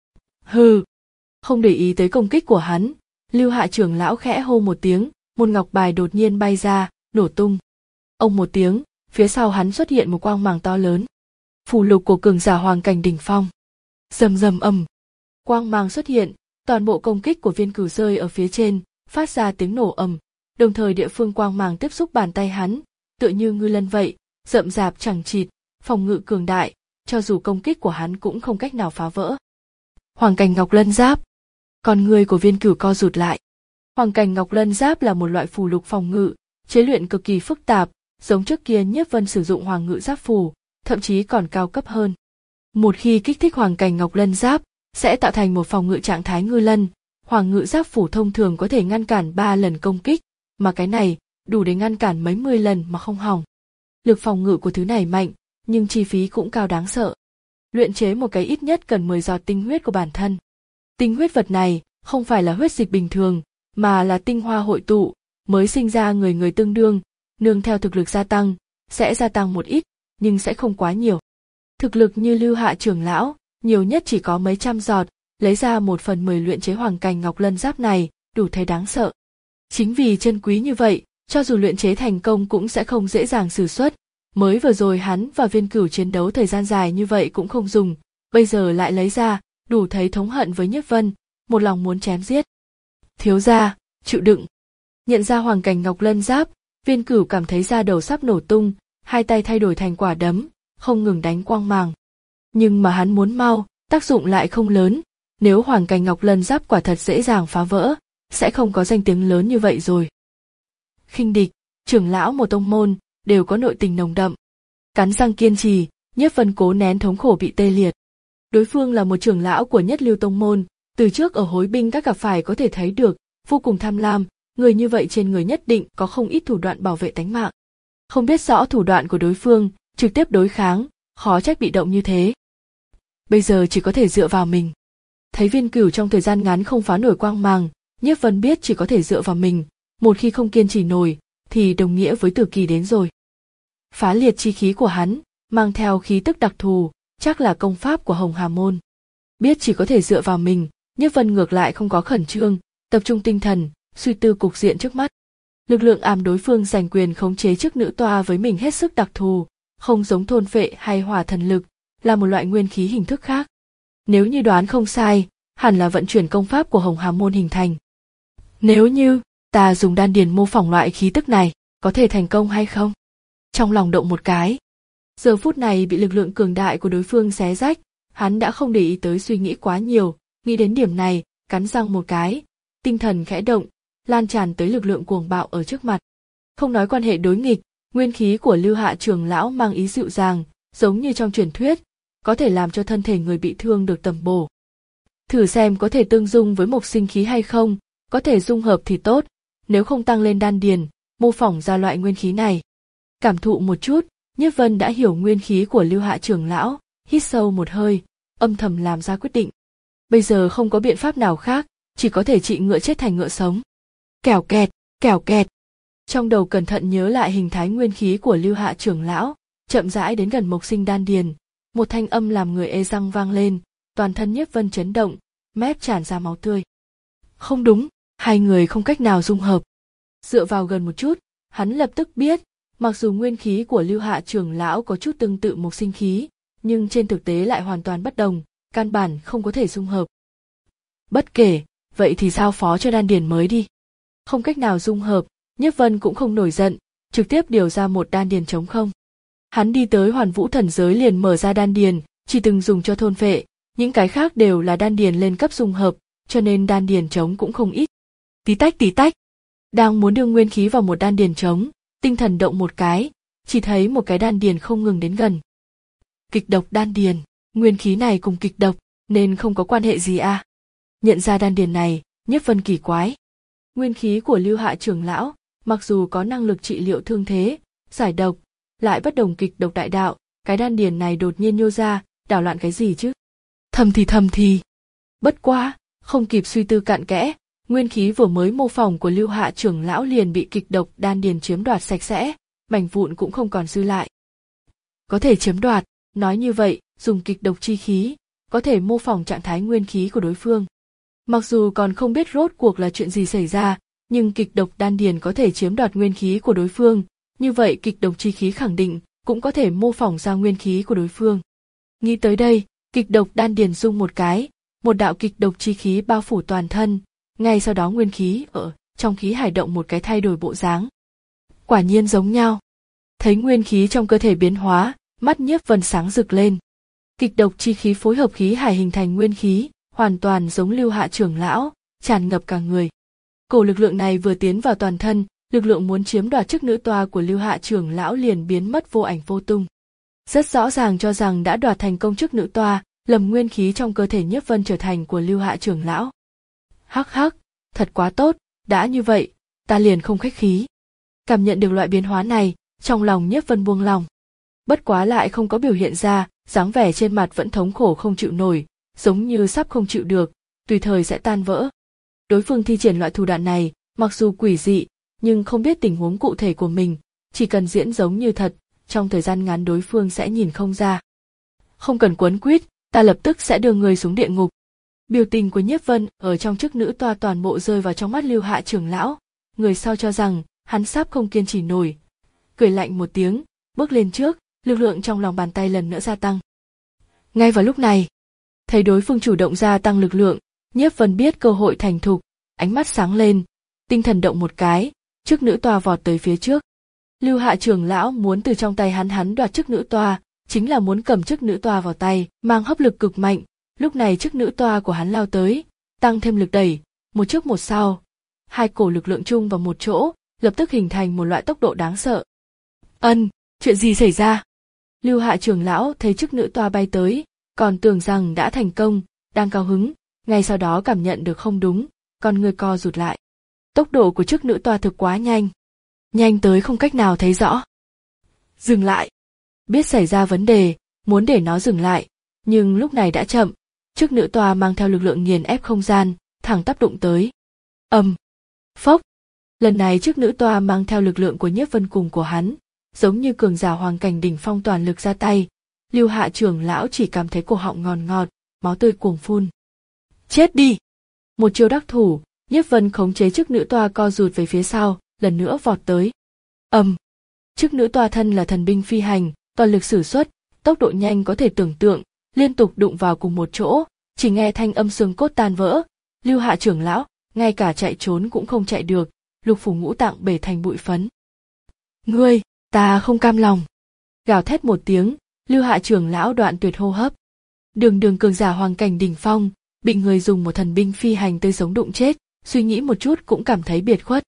Hừ, không để ý tới công kích của hắn, Lưu Hạ trưởng lão khẽ hô một tiếng, một ngọc bài đột nhiên bay ra, nổ tung. Ông một tiếng, phía sau hắn xuất hiện một quang màng to lớn. Phù lục của cường giả hoàng cảnh đỉnh phong. Rầm rầm ầm, quang màng xuất hiện, toàn bộ công kích của Viên Cửu rơi ở phía trên, phát ra tiếng nổ ầm, đồng thời địa phương quang màng tiếp xúc bàn tay hắn, tựa như ngư lân vậy, rậm rạp chẳng chịt, phòng ngự cường đại, cho dù công kích của hắn cũng không cách nào phá vỡ. Hoàng cảnh Ngọc Lân Giáp. Con người của Viên Cửu co rụt lại. Hoàng cảnh Ngọc Lân Giáp là một loại phù lục phòng ngự, chế luyện cực kỳ phức tạp, giống trước kia Nhiếp Vân sử dụng Hoàng ngự giáp phù, thậm chí còn cao cấp hơn. Một khi kích thích Hoàng cảnh Ngọc Lân Giáp, sẽ tạo thành một phòng ngự trạng thái ngư lân. Hoàng ngự giáp phủ thông thường có thể ngăn cản ba lần công kích, mà cái này đủ để ngăn cản mấy mươi lần mà không hỏng. Lực phòng ngự của thứ này mạnh, nhưng chi phí cũng cao đáng sợ. Luyện chế một cái ít nhất cần mười giọt tinh huyết của bản thân. Tinh huyết vật này không phải là huyết dịch bình thường, mà là tinh hoa hội tụ, mới sinh ra người người tương đương, nương theo thực lực gia tăng, sẽ gia tăng một ít, nhưng sẽ không quá nhiều. Thực lực như Lưu Hạ trưởng lão, nhiều nhất chỉ có mấy trăm giọt, lấy ra một phần mười luyện chế hoàng cảnh Ngọc Lân Giáp này, đủ thấy đáng sợ. Chính vì chân quý như vậy, cho dù luyện chế thành công cũng sẽ không dễ dàng sử xuất. Mới vừa rồi hắn và Viên Cửu chiến đấu thời gian dài như vậy cũng không dùng, bây giờ lại lấy ra, đủ thấy thống hận với Nhiếp Vân, một lòng muốn chém giết. Thiếu gia, chịu đựng. Nhận ra hoàng cảnh Ngọc Lân Giáp, Viên Cửu cảm thấy da đầu sắp nổ tung, hai tay thay đổi thành quả đấm, không ngừng đánh quang màng. Nhưng mà hắn muốn mau, tác dụng lại không lớn, nếu hoàng cảnh Ngọc Lân Giáp quả thật dễ dàng phá vỡ, sẽ không có danh tiếng lớn như vậy rồi. Khinh địch, trưởng lão một tông môn, đều có nội tình nồng đậm. Cắn răng kiên trì, Nhiếp Vân cố nén thống khổ bị tê liệt. Đối phương là một trưởng lão của Nhất Lưu tông môn, từ trước ở hối binh các gặp phải có thể thấy được, vô cùng tham lam, người như vậy trên người nhất định có không ít thủ đoạn bảo vệ tánh mạng. Không biết rõ thủ đoạn của đối phương, trực tiếp đối kháng, khó trách bị động như thế. Bây giờ chỉ có thể dựa vào mình. Thấy Viên Cửu trong thời gian ngắn không phá nổi quang màng, Nhiếp Vân biết chỉ có thể dựa vào mình, một khi không kiên trì nổi, thì đồng nghĩa với tử kỳ đến rồi. Phá liệt chi khí của hắn, mang theo khí tức đặc thù, chắc là công pháp của Hồng Hà Môn. Biết chỉ có thể dựa vào mình, Nhiếp Vân ngược lại không có khẩn trương, tập trung tinh thần, suy tư cục diện trước mắt. Lực lượng ám đối phương giành quyền khống chế chức nữ toa với mình hết sức đặc thù, không giống thôn phệ hay hỏa thần lực, là một loại nguyên khí hình thức khác. Nếu như đoán không sai, hẳn là vận chuyển công pháp của Hồng Hàm môn hình thành. Nếu như ta dùng đan điền mô phỏng loại khí tức này, có thể thành công hay không? Trong lòng động một cái. Giờ phút này bị lực lượng cường đại của đối phương xé rách, hắn đã không để ý tới suy nghĩ quá nhiều, nghĩ đến điểm này, cắn răng một cái, tinh thần khẽ động, lan tràn tới lực lượng cuồng bạo ở trước mặt. Không nói quan hệ đối nghịch, nguyên khí của Lưu Hạ trưởng lão mang ý dịu dàng, giống như trong truyền thuyết, có thể làm cho thân thể người bị thương được tầm bổ. Thử xem có thể tương dung với mộc sinh khí hay không, có thể dung hợp thì tốt, nếu không tăng lên đan điền, mô phỏng ra loại nguyên khí này. Cảm thụ một chút, Nhiếp Vân đã hiểu nguyên khí của Lưu Hạ trưởng lão, hít sâu một hơi, âm thầm làm ra quyết định. Bây giờ không có biện pháp nào khác, chỉ có thể trị ngựa chết thành ngựa sống. Kẻo kẹt, kẻo kẹt. Trong đầu cẩn thận nhớ lại hình thái nguyên khí của Lưu Hạ trưởng lão, chậm rãi đến gần mộc sinh đan điền, một thanh âm làm người ê răng vang lên, toàn thân Nhiếp Vân chấn động, mép tràn ra máu tươi. Không đúng, hai người không cách nào dung hợp. Dựa vào gần một chút, hắn lập tức biết, mặc dù nguyên khí của Lưu Hạ trưởng lão có chút tương tự mộc sinh khí, nhưng trên thực tế lại hoàn toàn bất đồng, căn bản không có thể dung hợp. Bất kể, vậy thì giao phó cho đan điền mới đi. Không cách nào dung hợp, Nhiếp Vân cũng không nổi giận, trực tiếp điều ra một đan điền trống không. Hắn đi tới Hoàn Vũ thần giới liền mở ra đan điền, chỉ từng dùng cho thôn phệ, những cái khác đều là đan điền lên cấp dung hợp, cho nên đan điền trống cũng không ít. Tí tách tí tách, đang muốn đưa nguyên khí vào một đan điền trống, tinh thần động một cái, chỉ thấy một cái đan điền không ngừng đến gần. Kịch độc đan điền, nguyên khí này cùng kịch độc, nên không có quan hệ gì à? Nhận ra đan điền này, Nhiếp Vân kỳ quái. Nguyên khí của Lưu Hạ trưởng lão, mặc dù có năng lực trị liệu thương thế, giải độc, lại bất đồng kịch độc đại đạo, cái đan điền này đột nhiên nhô ra, đảo loạn cái gì chứ? Thầm thì thầm thì. Bất quá, không kịp suy tư cặn kẽ, nguyên khí vừa mới mô phỏng của Lưu Hạ trưởng lão liền bị kịch độc đan điền chiếm đoạt sạch sẽ, mảnh vụn cũng không còn dư lại. Có thể chiếm đoạt, nói như vậy, dùng kịch độc chi khí, có thể mô phỏng trạng thái nguyên khí của đối phương. Mặc dù còn không biết rốt cuộc là chuyện gì xảy ra, nhưng kịch độc đan điền có thể chiếm đoạt nguyên khí của đối phương, như vậy kịch độc chi khí khẳng định cũng có thể mô phỏng ra nguyên khí của đối phương. Nghĩ tới đây, kịch độc đan điền rung một cái, một đạo kịch độc chi khí bao phủ toàn thân, ngay sau đó nguyên khí ở trong khí hải động một cái thay đổi bộ dáng. Quả nhiên giống nhau. Thấy nguyên khí trong cơ thể biến hóa, mắt Nhiếp Vân sáng rực lên. Kịch độc chi khí phối hợp khí hải hình thành nguyên khí, hoàn toàn giống Lưu Hạ trưởng lão, tràn ngập cả người. Cổ lực lượng này vừa tiến vào toàn thân, lực lượng muốn chiếm đoạt chức nữ toa của Lưu Hạ trưởng lão liền biến mất vô ảnh vô tung. Rất rõ ràng cho rằng đã đoạt thành công chức nữ toa, lầm nguyên khí trong cơ thể Nhiếp Vân trở thành của Lưu Hạ trưởng lão. Hắc hắc, thật quá tốt, đã như vậy, ta liền không khách khí. Cảm nhận được loại biến hóa này, trong lòng Nhiếp Vân buông lòng. Bất quá lại không có biểu hiện ra, dáng vẻ trên mặt vẫn thống khổ không chịu nổi, giống như sắp không chịu được, tùy thời sẽ tan vỡ. Đối phương thi triển loại thủ đoạn này, mặc dù quỷ dị, nhưng không biết tình huống cụ thể của mình, chỉ cần diễn giống như thật, trong thời gian ngắn đối phương sẽ nhìn không ra. Không cần quấn quýt, ta lập tức sẽ đưa người xuống địa ngục. Biểu tình của Nhiếp Vân ở trong chức nữ toa toàn bộ rơi vào trong mắt Lưu Hạ trưởng lão, người sau cho rằng hắn sắp không kiên trì nổi. Cười lạnh một tiếng, bước lên trước, lực lượng trong lòng bàn tay lần nữa gia tăng. Ngay vào lúc này, thấy đối phương chủ động gia tăng lực lượng, Nhiếp Vân biết cơ hội thành thục, ánh mắt sáng lên, tinh thần động một cái, chức nữ toa vọt tới phía trước. Lưu Hạ trưởng lão muốn từ trong tay hắn hắn đoạt chức nữ toa, chính là muốn cầm chức nữ toa vào tay, mang hấp lực cực mạnh. Lúc này chức nữ toa của hắn lao tới, tăng thêm lực đẩy, một trước một sau, hai cổ lực lượng chung vào một chỗ, lập tức hình thành một loại tốc độ đáng sợ. Ân, chuyện gì xảy ra? Lưu Hạ trưởng lão thấy chức nữ toa bay tới, còn tưởng rằng đã thành công, đang cao hứng, ngay sau đó cảm nhận được không đúng, con người co rụt lại. Tốc độ của chức nữ toa thực quá nhanh, nhanh tới không cách nào thấy rõ. Dừng lại. Biết xảy ra vấn đề, muốn để nó dừng lại, nhưng lúc này đã chậm. Chức nữ toa mang theo lực lượng nghiền ép không gian, thẳng tắp đụng tới. Ầm, phốc. Lần này chức nữ toa mang theo lực lượng của Nhiếp Vân cùng của hắn, giống như cường giả hoàng cảnh đỉnh phong toàn lực ra tay. Lưu Hạ trưởng lão chỉ cảm thấy cổ họng ngọt ngọt, máu tươi cuồng phun. Chết đi! Một chiêu đắc thủ, Nhiếp Vân khống chế chiếc nữ toa co rụt về phía sau, lần nữa vọt tới. Ầm. Chiếc nữ toa thân là thần binh phi hành, toàn lực sử xuất, tốc độ nhanh có thể tưởng tượng, liên tục đụng vào cùng một chỗ, chỉ nghe thanh âm xương cốt tan vỡ. Lưu Hạ trưởng lão, ngay cả chạy trốn cũng không chạy được, lục phủ ngũ tạng bể thành bụi phấn. Ngươi, ta không cam lòng. Gào thét một tiếng, Lưu Hạ trưởng lão đoạn tuyệt hô hấp. Đường đường cường giả hoàng cảnh đỉnh phong, bị người dùng một thần binh phi hành tươi sống đụng chết, suy nghĩ một chút cũng cảm thấy biệt khuất.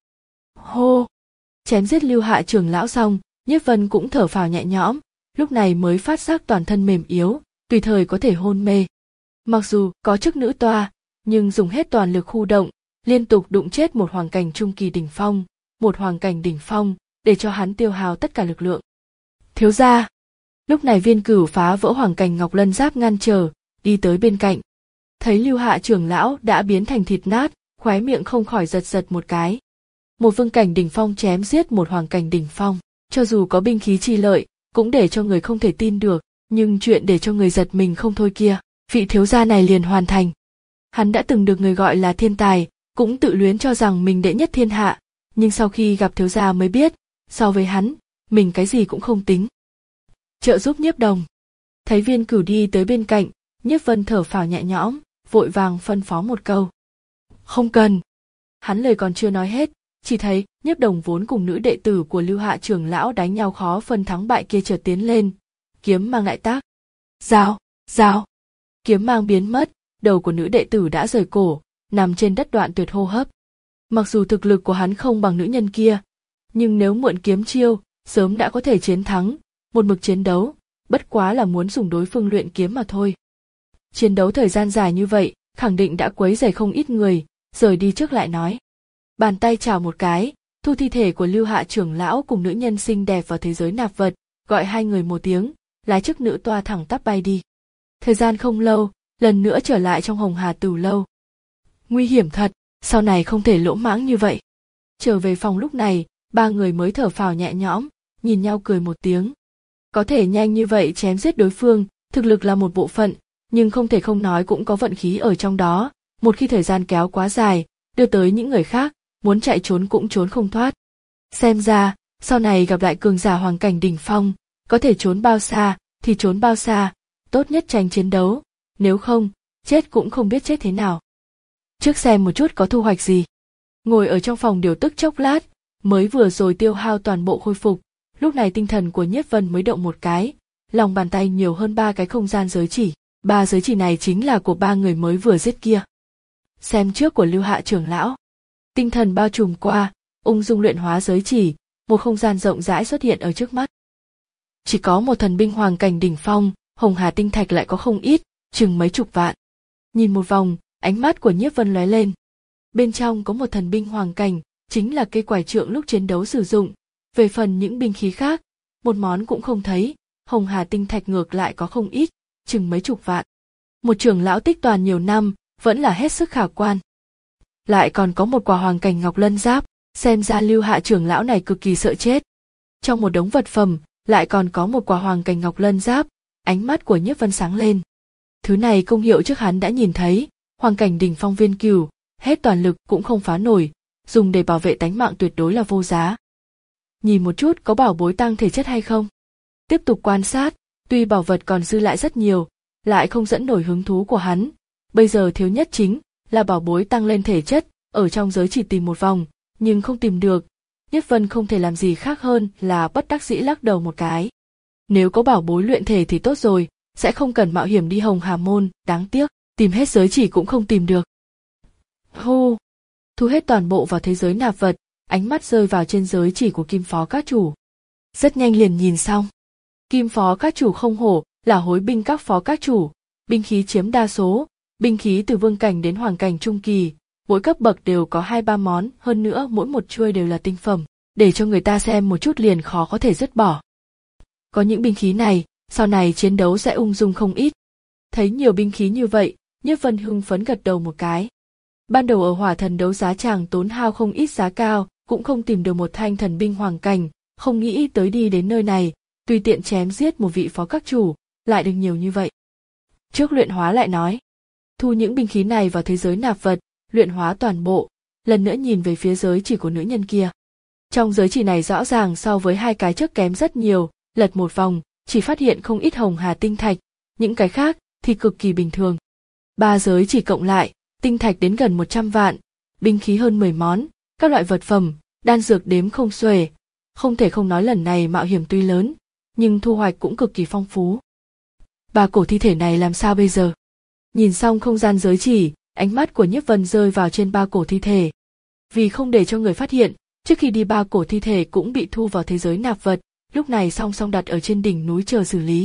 Hô! Chém giết Lưu Hạ trưởng lão xong, Nhiếp Vân cũng thở phào nhẹ nhõm, lúc này mới phát giác toàn thân mềm yếu, tùy thời có thể hôn mê. Mặc dù có chức nữ toa, nhưng dùng hết toàn lực khu động, liên tục đụng chết một hoàng cảnh trung kỳ đỉnh phong, một hoàng cảnh đỉnh phong, để cho hắn tiêu hao tất cả lực lượng. Thiếu gia! Lúc này Viên Cửu phá vỡ hoàng cảnh ngọc lân giáp ngăn trở, đi tới bên cạnh. Thấy Lưu Hạ trưởng lão đã biến thành thịt nát, khóe miệng không khỏi giật giật một cái. Một vương cảnh đỉnh phong chém giết một hoàng cảnh đỉnh phong, cho dù có binh khí chi lợi, cũng để cho người không thể tin được, nhưng chuyện để cho người giật mình không thôi kia, vị thiếu gia này liền hoàn thành. Hắn đã từng được người gọi là thiên tài, cũng tự luyến cho rằng mình đệ nhất thiên hạ, nhưng sau khi gặp thiếu gia mới biết, so với hắn, mình cái gì cũng không tính. Trợ giúp Nhiếp Đồng. Thấy Viên Cửu đi tới bên cạnh, Nhiếp Vân thở phào nhẹ nhõm, vội vàng phân phó một câu. Không cần. Hắn lời còn chưa nói hết, chỉ thấy Nhiếp Đồng vốn cùng nữ đệ tử của Lưu Hạ trưởng lão đánh nhau khó phân thắng bại kia chợt tiến lên, kiếm mang lại tác. Rào, rào. Kiếm mang biến mất, đầu của nữ đệ tử đã rời cổ, nằm trên đất đoạn tuyệt hô hấp. Mặc dù thực lực của hắn không bằng nữ nhân kia, nhưng nếu mượn kiếm chiêu, sớm đã có thể chiến thắng, một mực chiến đấu, bất quá là muốn dùng đối phương luyện kiếm mà thôi. Chiến đấu thời gian dài như vậy, khẳng định đã quấy rầy không ít người, rời đi trước lại nói. Bàn tay chào một cái, thu thi thể của Lưu Hạ trưởng lão cùng nữ nhân xinh đẹp vào thế giới nạp vật, gọi hai người một tiếng, lái chiếc nữ toa thẳng tắp bay đi. Thời gian không lâu, lần nữa trở lại trong Hồng Hà Tửu lâu. Nguy hiểm thật, sau này không thể lỗ mãng như vậy. Trở về phòng lúc này, ba người mới thở phào nhẹ nhõm, nhìn nhau cười một tiếng. Có thể nhanh như vậy chém giết đối phương, thực lực là một bộ phận, nhưng không thể không nói cũng có vận khí ở trong đó, một khi thời gian kéo quá dài, đưa tới những người khác, muốn chạy trốn cũng trốn không thoát. Xem ra, sau này gặp lại cường giả hoàng cảnh đỉnh phong, có thể trốn bao xa thì trốn bao xa, tốt nhất tránh chiến đấu, nếu không, chết cũng không biết chết thế nào. Trước xem một chút có thu hoạch gì. Ngồi ở trong phòng điều tức chốc lát, mới vừa rồi tiêu hao toàn bộ khôi phục, lúc này tinh thần của Nhiếp Vân mới động một cái, lòng bàn tay nhiều hơn ba cái không gian giới chỉ, ba giới chỉ này chính là của ba người mới vừa giết kia. Xem trước của Lưu Hạ trưởng lão. Tinh thần bao trùm qua, ung dung luyện hóa giới chỉ, một không gian rộng rãi xuất hiện ở trước mắt. Chỉ có một thần binh hoàng cảnh đỉnh phong, Hồng Hà tinh thạch lại có không ít, chừng mấy chục vạn. Nhìn một vòng, ánh mắt của Nhiếp Vân lóe lên. Bên trong có một thần binh hoàng cảnh, chính là cây quải trượng lúc chiến đấu sử dụng. Về phần những binh khí khác, một món cũng không thấy, Hồng Hà tinh thạch ngược lại có không ít, chừng mấy chục vạn. Một trưởng lão tích toàn nhiều năm, vẫn là hết sức khả quan. Lại còn có một quả hoàng cảnh ngọc lân giáp, xem ra Lưu Hạ trưởng lão này cực kỳ sợ chết. Trong một đống vật phẩm, lại còn có một quả hoàng cảnh ngọc lân giáp, ánh mắt của Nhiếp Vân sáng lên. Thứ này công hiệu trước hắn đã nhìn thấy, hoàng cảnh đỉnh phong Viên Cửu, hết toàn lực cũng không phá nổi, dùng để bảo vệ tánh mạng tuyệt đối là vô giá. Nhìn một chút có bảo bối tăng thể chất hay không. Tiếp tục quan sát, tuy bảo vật còn dư lại rất nhiều, lại không dẫn nổi hứng thú của hắn. Bây giờ thiếu nhất chính là bảo bối tăng lên thể chất, ở trong giới chỉ tìm một vòng, nhưng không tìm được. Nhiếp Vân không thể làm gì khác hơn là bất đắc dĩ lắc đầu một cái. Nếu có bảo bối luyện thể thì tốt rồi, sẽ không cần mạo hiểm đi Hồng Hà môn, đáng tiếc, tìm hết giới chỉ cũng không tìm được. Hô! Thu hết toàn bộ vào thế giới nạp vật, ánh mắt rơi vào trên giới chỉ của Kim Phó Các Chủ. Rất nhanh liền nhìn xong. Kim Phó Các Chủ không hổ là hối binh các phó các chủ, binh khí chiếm đa số, binh khí từ vương cảnh đến hoàng cảnh trung kỳ, mỗi cấp bậc đều có hai ba món, hơn nữa mỗi một chuôi đều là tinh phẩm, để cho người ta xem một chút liền khó có thể dứt bỏ. Có những binh khí này, sau này chiến đấu sẽ ung dung không ít. Thấy nhiều binh khí như vậy, Nhiếp Vân hưng phấn gật đầu một cái. Ban đầu ở Hỏa Thần đấu giá chàng tốn hao không ít giá cao, cũng không tìm được một thanh thần binh hoàng cảnh, không nghĩ tới đi đến nơi này, tùy tiện chém giết một vị phó các chủ, lại được nhiều như vậy. Trước luyện hóa lại nói, thu những binh khí này vào thế giới nạp vật, luyện hóa toàn bộ, lần nữa nhìn về phía giới chỉ của nữ nhân kia. Trong giới chỉ này rõ ràng so với hai cái trước kém rất nhiều, lật một vòng, chỉ phát hiện không ít hồng hà tinh thạch, những cái khác thì cực kỳ bình thường. Ba giới chỉ cộng lại, tinh thạch đến gần một trăm vạn, binh khí hơn mười món, các loại vật phẩm, đan dược đếm không xuể. Không thể không nói lần này mạo hiểm tuy lớn, nhưng thu hoạch cũng cực kỳ phong phú. Ba cổ thi thể này làm sao bây giờ? Nhìn xong không gian giới chỉ, ánh mắt của Nhiếp Vân rơi vào trên ba cổ thi thể. Vì không để cho người phát hiện, trước khi đi ba cổ thi thể cũng bị thu vào thế giới nạp vật, lúc này song song đặt ở trên đỉnh núi chờ xử lý.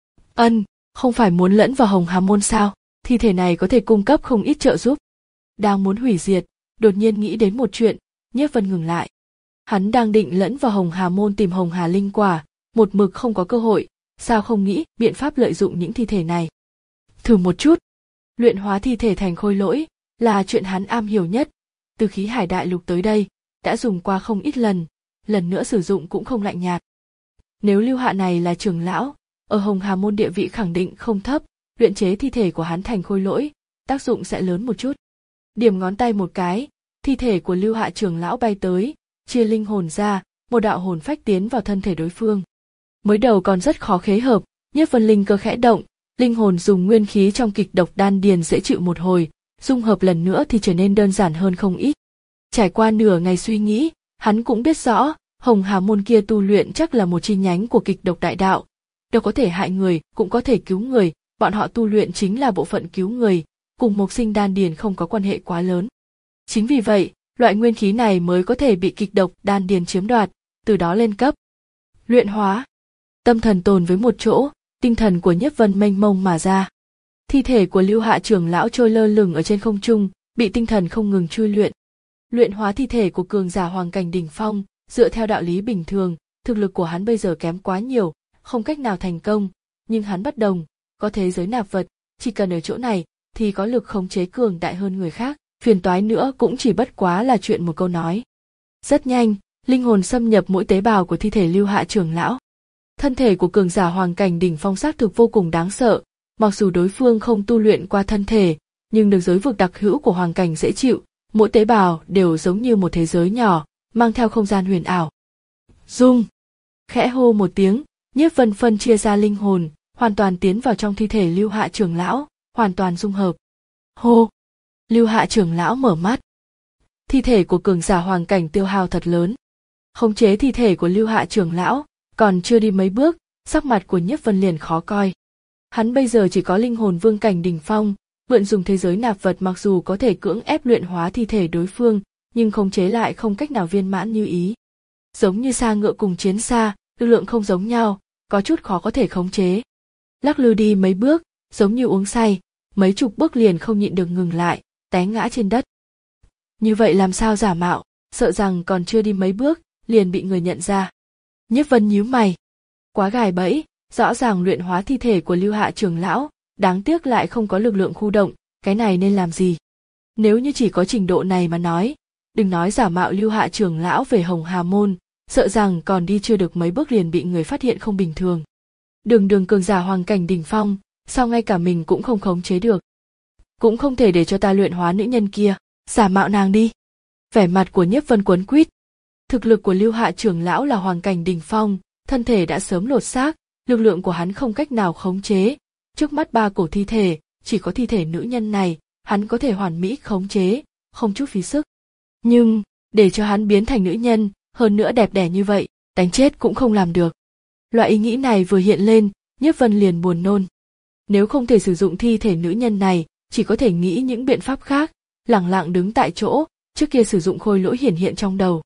Ân, không phải muốn lẫn vào Hồng Hà Môn sao? Thi thể này có thể cung cấp không ít trợ giúp. Đang muốn hủy diệt, đột nhiên nghĩ đến một chuyện, Nhiếp Vân ngừng lại. Hắn đang định lẫn vào Hồng Hà Môn tìm Hồng Hà Linh Quả, một mực không có cơ hội, sao không nghĩ biện pháp lợi dụng những thi thể này. Thử một chút, luyện hóa thi thể thành khôi lỗi, là chuyện hắn am hiểu nhất. Từ khí hải đại lục tới đây, đã dùng qua không ít lần, lần nữa sử dụng cũng không lạnh nhạt. Nếu Lưu Hạ này là trưởng lão, ở Hồng Hà Môn địa vị khẳng định không thấp, luyện chế thi thể của hắn thành khôi lỗi, tác dụng sẽ lớn một chút. Điểm ngón tay một cái, thi thể của Lưu Hạ trưởng lão bay tới, chia linh hồn ra, một đạo hồn phách tiến vào thân thể đối phương. Mới đầu còn rất khó khế hợp, Nhiếp Vân linh cơ khẽ động, linh hồn dùng nguyên khí trong kịch độc đan điền dễ chịu một hồi, dung hợp lần nữa thì trở nên đơn giản hơn không ít. Trải qua nửa ngày suy nghĩ, hắn cũng biết rõ, Hồng Hà Môn kia tu luyện chắc là một chi nhánh của kịch độc đại đạo. Đâu có thể hại người, cũng có thể cứu người, bọn họ tu luyện chính là bộ phận cứu người, cùng mộc sinh đan điền không có quan hệ quá lớn. Chính vì vậy, loại nguyên khí này mới có thể bị kịch độc đan điền chiếm đoạt, từ đó lên cấp. Luyện hóa. Tâm thần tồn với một chỗ, tinh thần của Nhiếp Vân mênh mông mà ra. Thi thể của Lưu Hạ trưởng lão trôi lơ lửng ở trên không trung, bị tinh thần không ngừng chui luyện. Luyện hóa thi thể của cường giả hoàng cảnh đỉnh phong, dựa theo đạo lý bình thường, thực lực của hắn bây giờ kém quá nhiều, không cách nào thành công, nhưng hắn bất đồng, có thế giới nạp vật, chỉ cần ở chỗ này thì có lực khống chế cường đại hơn người khác, phiền toái nữa cũng chỉ bất quá là chuyện một câu nói. Rất nhanh, linh hồn xâm nhập mỗi tế bào của thi thể Lưu Hạ trưởng lão. Thân thể của cường giả hoàng cảnh đỉnh phong xác thực vô cùng đáng sợ, mặc dù đối phương không tu luyện qua thân thể, nhưng được giới vực đặc hữu của hoàng cảnh dễ chịu, mỗi tế bào đều giống như một thế giới nhỏ, mang theo không gian huyền ảo. Dung, khẽ hô một tiếng, Nhiếp Vân phân chia ra linh hồn, hoàn toàn tiến vào trong thi thể Lưu Hạ trưởng lão, hoàn toàn dung hợp. Hô, Lưu Hạ trưởng lão mở mắt. Thi thể của cường giả hoàng cảnh tiêu hao thật lớn. Khống chế thi thể của Lưu Hạ trưởng lão, còn chưa đi mấy bước, sắc mặt của Nhiếp Vân liền khó coi. Hắn bây giờ chỉ có linh hồn vương cảnh đỉnh phong, mượn dùng thế giới nạp vật mặc dù có thể cưỡng ép luyện hóa thi thể đối phương, nhưng khống chế lại không cách nào viên mãn như ý. Giống như xa ngựa cùng chiến xa, lực lượng không giống nhau, có chút khó có thể khống chế. Lắc lư đi mấy bước, giống như uống say, mấy chục bước liền không nhịn được ngừng lại, té ngã trên đất. Như vậy làm sao giả mạo, sợ rằng còn chưa đi mấy bước, liền bị người nhận ra. Nhiếp Vân nhíu mày. Quá gài bẫy, rõ ràng luyện hóa thi thể của Lưu Hạ trưởng lão, đáng tiếc lại không có lực lượng khu động, cái này nên làm gì? Nếu như chỉ có trình độ này mà nói, đừng nói giả mạo Lưu Hạ trưởng lão về Hồng Hà Môn, sợ rằng còn đi chưa được mấy bước liền bị người phát hiện không bình thường. Đường đường cường giả hoàng cảnh đỉnh phong, sao ngay cả mình cũng không khống chế được? Cũng không thể để cho ta luyện hóa nữ nhân kia, giả mạo nàng đi. Vẻ mặt của Nhiếp Vân quấn quýt. Thực lực của Lưu Hạ trưởng lão là hoàng cảnh đỉnh phong, thân thể đã sớm lột xác, lực lượng của hắn không cách nào khống chế. Trước mắt ba cổ thi thể, chỉ có thi thể nữ nhân này, hắn có thể hoàn mỹ khống chế, không chút phí sức. Nhưng, để cho hắn biến thành nữ nhân, hơn nữa đẹp đẽ như vậy, đánh chết cũng không làm được. Loại ý nghĩ này vừa hiện lên, Nhiếp Vân liền buồn nôn. Nếu không thể sử dụng thi thể nữ nhân này, chỉ có thể nghĩ những biện pháp khác, lẳng lặng đứng tại chỗ, trước kia sử dụng khôi lỗi hiển hiện trong đầu.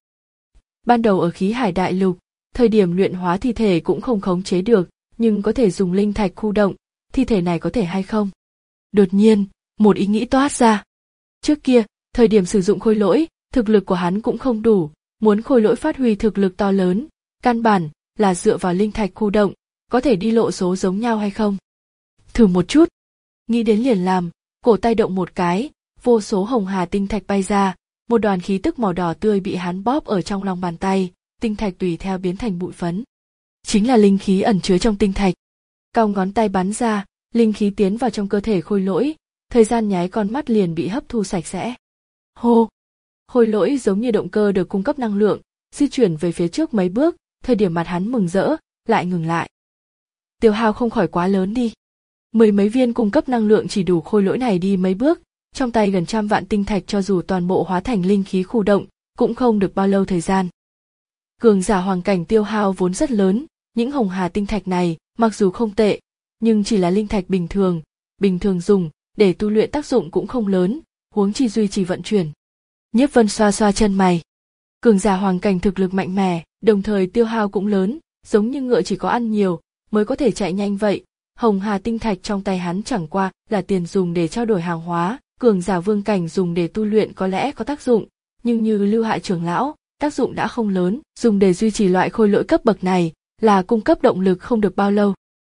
Ban đầu ở khí hải đại lục, thời điểm luyện hóa thi thể cũng không khống chế được, nhưng có thể dùng linh thạch khu động, thi thể này có thể hay không? Đột nhiên, một ý nghĩ toát ra. Trước kia, thời điểm sử dụng khôi lỗi, thực lực của hắn cũng không đủ, muốn khôi lỗi phát huy thực lực to lớn, căn bản là dựa vào linh thạch khu động, có thể đi lộ số giống nhau hay không? Thử một chút. Nghĩ đến liền làm, cổ tay động một cái, vô số hồng hà tinh thạch bay ra, một đoàn khí tức màu đỏ tươi bị hắn bóp ở trong lòng bàn tay, tinh thạch tùy theo biến thành bụi phấn. Chính là linh khí ẩn chứa trong tinh thạch. Cong ngón tay bắn ra, linh khí tiến vào trong cơ thể khôi lỗi, thời gian nháy con mắt liền bị hấp thu sạch sẽ. Hô, Khôi lỗi giống như động cơ được cung cấp năng lượng, di chuyển về phía trước mấy bước, thời điểm mặt hắn mừng rỡ, lại ngừng lại. Tiêu hao không khỏi quá lớn đi. Mười mấy viên cung cấp năng lượng chỉ đủ khôi lỗi này đi mấy bước, trong tay gần trăm vạn tinh thạch cho dù toàn bộ hóa thành linh khí khu động, cũng không được bao lâu thời gian. Cường giả hoàng cảnh tiêu hao vốn rất lớn, những hồng hà tinh thạch này, mặc dù không tệ, nhưng chỉ là linh thạch bình thường, bình thường dùng, để tu luyện tác dụng cũng không lớn, huống chi duy trì vận chuyển. Nhiếp Vân xoa xoa chân mày. Cường giả hoàng cảnh thực lực mạnh mẽ, đồng thời tiêu hao cũng lớn, giống như ngựa chỉ có ăn nhiều, mới có thể chạy nhanh vậy. Hồng hà tinh thạch trong tay hắn chẳng qua là tiền dùng để trao đổi hàng hóa, cường giả vương cảnh dùng để tu luyện có lẽ có tác dụng, nhưng như Lưu Hạ trưởng lão, tác dụng đã không lớn, dùng để duy trì loại khôi lỗi cấp bậc này, là cung cấp động lực không được bao lâu.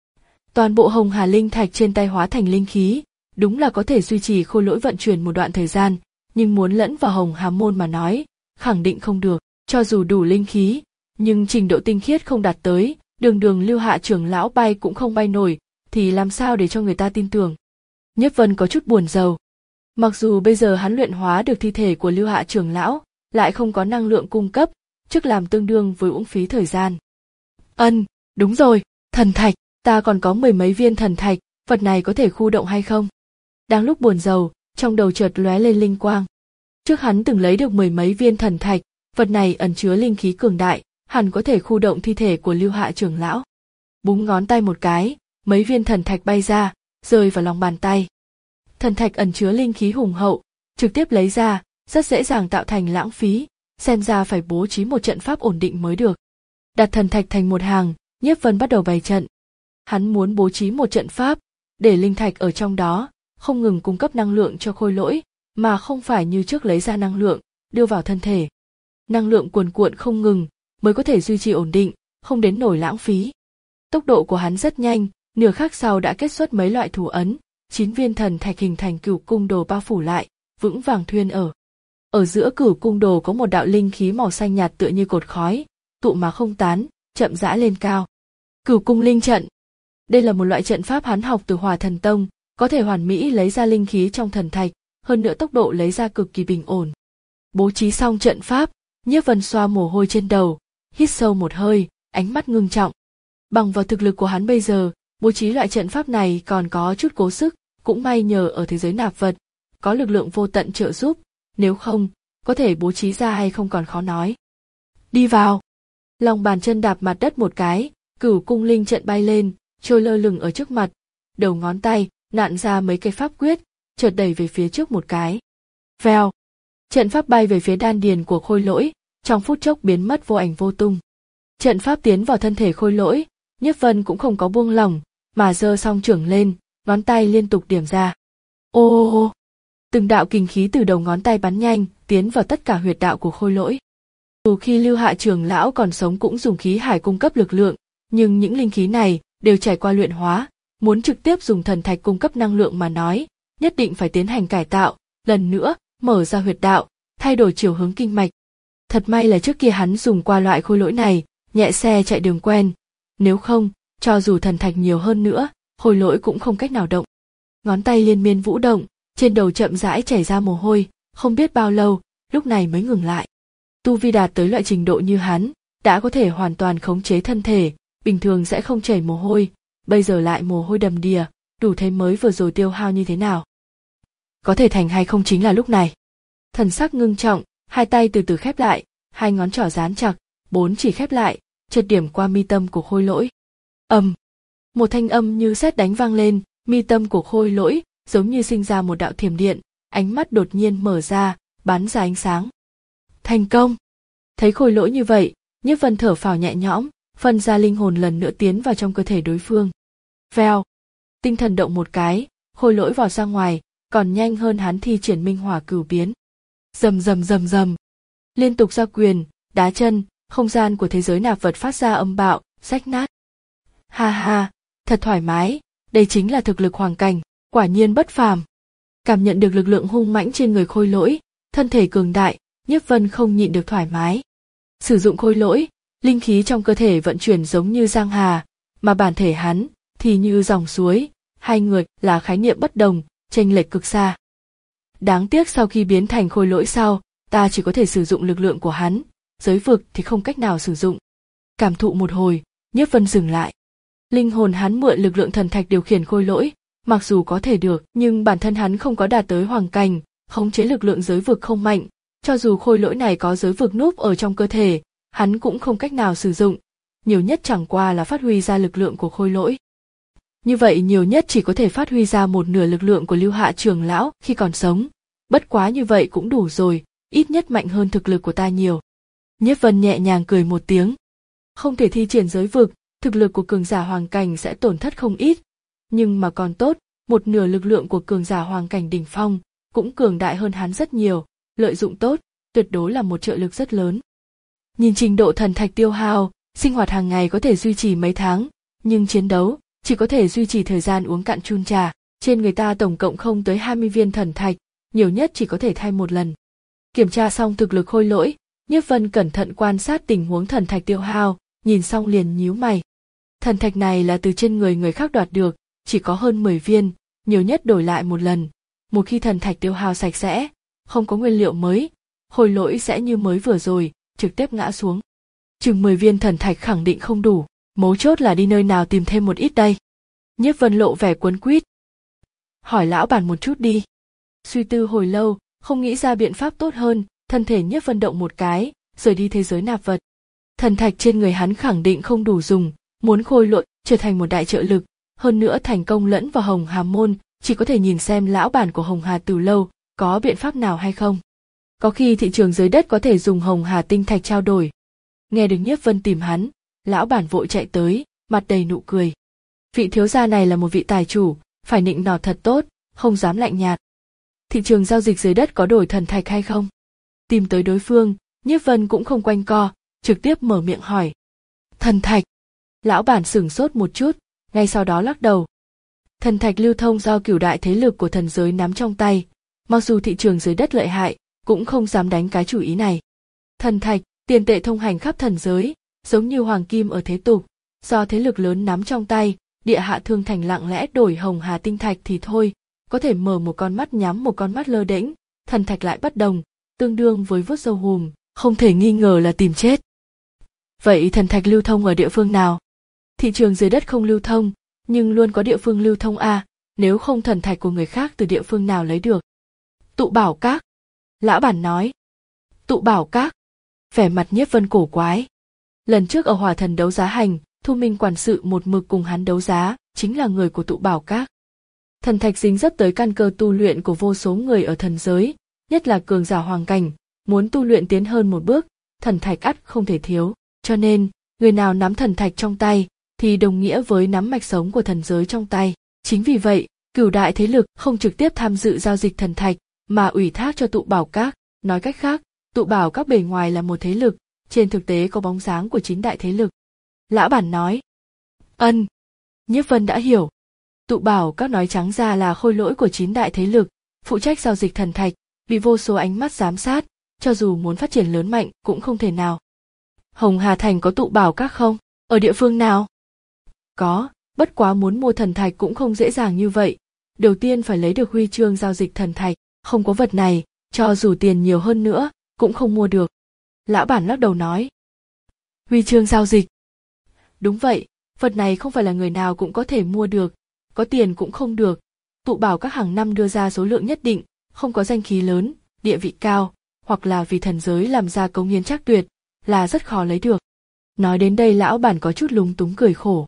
Toàn bộ hồng hà linh thạch trên tay hóa thành linh khí, đúng là có thể duy trì khôi lỗi vận chuyển một đoạn thời gian, nhưng muốn lẫn vào hồng hà môn mà nói, khẳng định không được, cho dù đủ linh khí, nhưng trình độ tinh khiết không đạt tới, đường đường Lưu Hạ trưởng lão bay cũng không bay nổi, thì làm sao để cho người ta tin tưởng. Nhiếp Vân có chút buồn rầu. Mặc dù bây giờ hắn luyện hóa được thi thể của Lưu Hạ trưởng lão, lại không có năng lượng cung cấp, trước làm tương đương với uổng phí thời gian. Ân, đúng rồi, thần thạch, ta còn có mười mấy viên thần thạch, vật này có thể khu động hay không? Đang lúc buồn rầu, trong đầu chợt lóe lên linh quang. Trước hắn từng lấy được mười mấy viên thần thạch, vật này ẩn chứa linh khí cường đại, hẳn có thể khu động thi thể của Lưu Hạ trưởng lão. Búng ngón tay một cái, mấy viên thần thạch bay ra, rơi vào lòng bàn tay. Thần thạch ẩn chứa linh khí hùng hậu, trực tiếp lấy ra, rất dễ dàng tạo thành lãng phí, xem ra phải bố trí một trận pháp ổn định mới được. Đặt thần thạch thành một hàng, Nhiếp Vân bắt đầu bày trận. Hắn muốn bố trí một trận pháp, để linh thạch ở trong đó, không ngừng cung cấp năng lượng cho khôi lỗi, mà không phải như trước lấy ra năng lượng, đưa vào thân thể. Năng lượng cuồn cuộn không ngừng, mới có thể duy trì ổn định, không đến nổi lãng phí. Tốc độ của hắn rất nhanh, nửa khắc sau đã kết xuất mấy loại thủ ấn, chín viên thần thạch hình thành cửu cung đồ bao phủ lại, vững vàng thuyên ở. Ở giữa cửu cung đồ có một đạo linh khí màu xanh nhạt tựa như cột khói, tụ mà không tán, chậm rãi lên cao. Cửu cung linh trận. Đây là một loại trận pháp hắn học từ Hỏa Thần Tông, có thể hoàn mỹ lấy ra linh khí trong thần thạch, hơn nữa tốc độ lấy ra cực kỳ bình ổn. Bố trí xong trận pháp, Nhiếp Vân xoa mồ hôi trên đầu, hít sâu một hơi, ánh mắt ngưng trọng. Bằng vào thực lực của hắn bây giờ, bố trí loại trận pháp này còn có chút cố sức, cũng may nhờ ở thế giới nạp vật, có lực lượng vô tận trợ giúp, nếu không, có thể bố trí ra hay không còn khó nói. Đi vào. Lòng bàn chân đạp mặt đất một cái, cửu cung linh trận bay lên, trôi lơ lửng ở trước mặt, đầu ngón tay nặn ra mấy cây pháp quyết, chợt đẩy về phía trước một cái. Vèo. Trận pháp bay về phía đan điền của khôi lỗi, trong phút chốc biến mất vô ảnh vô tung. Trận pháp tiến vào thân thể khôi lỗi, Nhiếp Vân cũng không có buông lỏng, mà giơ song trưởng lên, ngón tay liên tục điểm ra. Ô ô ô. Từng đạo kình khí từ đầu ngón tay bắn nhanh, tiến vào tất cả huyệt đạo của khôi lỗi. Dù khi Lưu Hạ trưởng lão còn sống cũng dùng khí hải cung cấp lực lượng, nhưng những linh khí này đều trải qua luyện hóa, muốn trực tiếp dùng thần thạch cung cấp năng lượng mà nói, nhất định phải tiến hành cải tạo, lần nữa mở ra huyệt đạo, thay đổi chiều hướng kinh mạch. Thật may là trước kia hắn dùng qua loại khôi lỗi này, nhẹ xe chạy đường quen, nếu không, cho dù thần thạch nhiều hơn nữa, khôi lỗi cũng không cách nào động. Ngón tay liên miên vũ động, trên đầu chậm rãi chảy ra mồ hôi, không biết bao lâu, lúc này mới ngừng lại. Tu vi đạt tới loại trình độ như hắn, đã có thể hoàn toàn khống chế thân thể, bình thường sẽ không chảy mồ hôi, bây giờ lại mồ hôi đầm đìa, đủ thấy mới vừa rồi tiêu hao như thế nào. Có thể thành hay không chính là lúc này. Thần sắc ngưng trọng, hai tay từ từ khép lại, hai ngón trỏ dán chặt, bốn chỉ khép lại, chợt điểm qua mi tâm của khôi lỗi. Ầm, um, một thanh âm như sét đánh vang lên, mi tâm của khôi lỗi giống như sinh ra một đạo thiểm điện, ánh mắt đột nhiên mở ra, bắn ra ánh sáng. Thành công! Thấy khôi lỗi như vậy, Nhiếp Vân thở phào nhẹ nhõm, phân ra linh hồn lần nữa tiến vào trong cơ thể đối phương. Vèo! Tinh thần động một cái, khôi lỗi vọt ra ngoài, còn nhanh hơn hắn thi triển minh hỏa cửu biến. Rầm rầm rầm rầm, liên tục ra quyền, đá chân, không gian của thế giới nạp vật phát ra âm bạo, rách nát. Ha ha, thật thoải mái, đây chính là thực lực hoàng cảnh, quả nhiên bất phàm. Cảm nhận được lực lượng hung mãnh trên người khôi lỗi, thân thể cường đại, Nhiếp Vân không nhịn được thoải mái. Sử dụng khôi lỗi, linh khí trong cơ thể vận chuyển giống như giang hà, mà bản thể hắn thì như dòng suối, hai người là khái niệm bất đồng, chênh lệch cực xa. Đáng tiếc sau khi biến thành khôi lỗi sau, ta chỉ có thể sử dụng lực lượng của hắn, giới vực thì không cách nào sử dụng. Cảm thụ một hồi, Nhiếp Vân dừng lại. Linh hồn hắn mượn lực lượng thần thạch điều khiển khôi lỗi, mặc dù có thể được, nhưng bản thân hắn không có đạt tới hoàng cảnh, khống chế lực lượng giới vực không mạnh, cho dù khôi lỗi này có giới vực núp ở trong cơ thể, hắn cũng không cách nào sử dụng, nhiều nhất chẳng qua là phát huy ra lực lượng của khôi lỗi. Như vậy nhiều nhất chỉ có thể phát huy ra một nửa lực lượng của Lưu Hạ trưởng lão khi còn sống, bất quá như vậy cũng đủ rồi, ít nhất mạnh hơn thực lực của ta nhiều. Nhiếp Vân nhẹ nhàng cười một tiếng. Không thể thi triển giới vực, thực lực của cường giả hoàng cảnh sẽ tổn thất không ít, nhưng mà còn tốt, một nửa lực lượng của cường giả hoàng cảnh đỉnh phong cũng cường đại hơn hắn rất nhiều, lợi dụng tốt, tuyệt đối là một trợ lực rất lớn. Nhìn trình độ thần thạch tiêu hao, sinh hoạt hàng ngày có thể duy trì mấy tháng, nhưng chiến đấu chỉ có thể duy trì thời gian uống cạn chun trà, trên người ta tổng cộng không tới hai mươi viên thần thạch, nhiều nhất chỉ có thể thay một lần. Kiểm tra xong thực lực khôi lỗi, Nhiếp Vân cẩn thận quan sát tình huống thần thạch tiêu hao, nhìn xong liền nhíu mày. Thần thạch này là từ trên người người khác đoạt được, chỉ có hơn mười viên, nhiều nhất đổi lại một lần. Một khi thần thạch tiêu hao sạch sẽ, không có nguyên liệu mới, khôi lỗi sẽ như mới vừa rồi, trực tiếp ngã xuống. Chừng mười viên thần thạch khẳng định không đủ, mấu chốt là đi nơi nào tìm thêm một ít đây. Nhiếp Vân lộ vẻ cuốn quýt. Hỏi lão bản một chút đi. Suy tư hồi lâu, không nghĩ ra biện pháp tốt hơn, thân thể Nhiếp Vân động một cái, rời đi thế giới nạp vật. Thần thạch trên người hắn khẳng định không đủ dùng, muốn khôi lỗi trở thành một đại trợ lực, hơn nữa thành công lẫn vào Hồng Hà môn, chỉ có thể nhìn xem lão bản của Hồng Hà Tử lâu có biện pháp nào hay không. Có khi thị trường dưới đất có thể dùng Hồng Hà tinh thạch trao đổi. Nghe được Nhiếp Vân tìm hắn, lão bản vội chạy tới, mặt đầy nụ cười. Vị thiếu gia này là một vị tài chủ, phải nịnh nọt thật tốt, không dám lạnh nhạt. Thị trường giao dịch dưới đất có đổi thần thạch hay không? Tìm tới đối phương, Nhiếp Vân cũng không quanh co, trực tiếp mở miệng hỏi. Thần thạch. Lão bản sửng sốt một chút, ngay sau đó lắc đầu. Thần thạch lưu thông do cửu đại thế lực của thần giới nắm trong tay, mặc dù thị trường dưới đất lợi hại, cũng không dám đánh cái chủ ý này. Thần thạch, tiền tệ thông hành khắp thần giới, giống như hoàng kim ở thế tục, do thế lực lớn nắm trong tay, địa hạ thương thành lặng lẽ đổi Hồng Hà tinh thạch thì thôi, có thể mở một con mắt nhắm một con mắt lơ đễnh, thần thạch lại bất đồng, tương đương với vuốt râu hùm, không thể nghi ngờ là tìm chết. Vậy thần thạch lưu thông ở địa phương nào? Thị trường dưới đất không lưu thông, nhưng luôn có địa phương lưu thông à, nếu không thần thạch của người khác từ địa phương nào lấy được? Tụ Bảo Các. Lão bản nói. Tụ Bảo Các. Vẻ mặt Nhiếp Vân cổ quái. Lần trước ở Hỏa Thần đấu giá hành, Thu Minh quản sự một mực cùng hắn đấu giá, chính là người của Tụ Bảo Các. Thần thạch dính dấp tới căn cơ tu luyện của vô số người ở thần giới, nhất là cường giả hoàng cảnh, muốn tu luyện tiến hơn một bước, thần thạch ắt không thể thiếu, cho nên, người nào nắm thần thạch trong tay, thì đồng nghĩa với nắm mạch sống của thần giới trong tay. Chính vì vậy, cửu đại thế lực không trực tiếp tham dự giao dịch thần thạch, mà ủy thác cho Tụ Bảo Các. Nói cách khác, Tụ Bảo Các bề ngoài là một thế lực, trên thực tế có bóng dáng của chín đại thế lực. Lão bản nói. Ân. Nhiếp Vân đã hiểu. Tụ Bảo Các nói trắng ra là khôi lỗi của chín đại thế lực, phụ trách giao dịch thần thạch, bị vô số ánh mắt giám sát, cho dù muốn phát triển lớn mạnh cũng không thể nào. Hồng Hà Thành có Tụ Bảo Các không? Ở địa phương nào? Có, bất quá muốn mua thần thạch cũng không dễ dàng như vậy. Đầu tiên phải lấy được huy chương giao dịch thần thạch, không có vật này, cho dù tiền nhiều hơn nữa, cũng không mua được. Lão bản lắc đầu nói. Huy chương giao dịch. Đúng vậy, vật này không phải là người nào cũng có thể mua được, có tiền cũng không được. Tụ Bảo Các hàng năm đưa ra số lượng nhất định, không có danh khí lớn, địa vị cao, hoặc là vì thần giới làm ra cống hiến trác tuyệt, là rất khó lấy được. Nói đến đây lão bản có chút lúng túng cười khổ.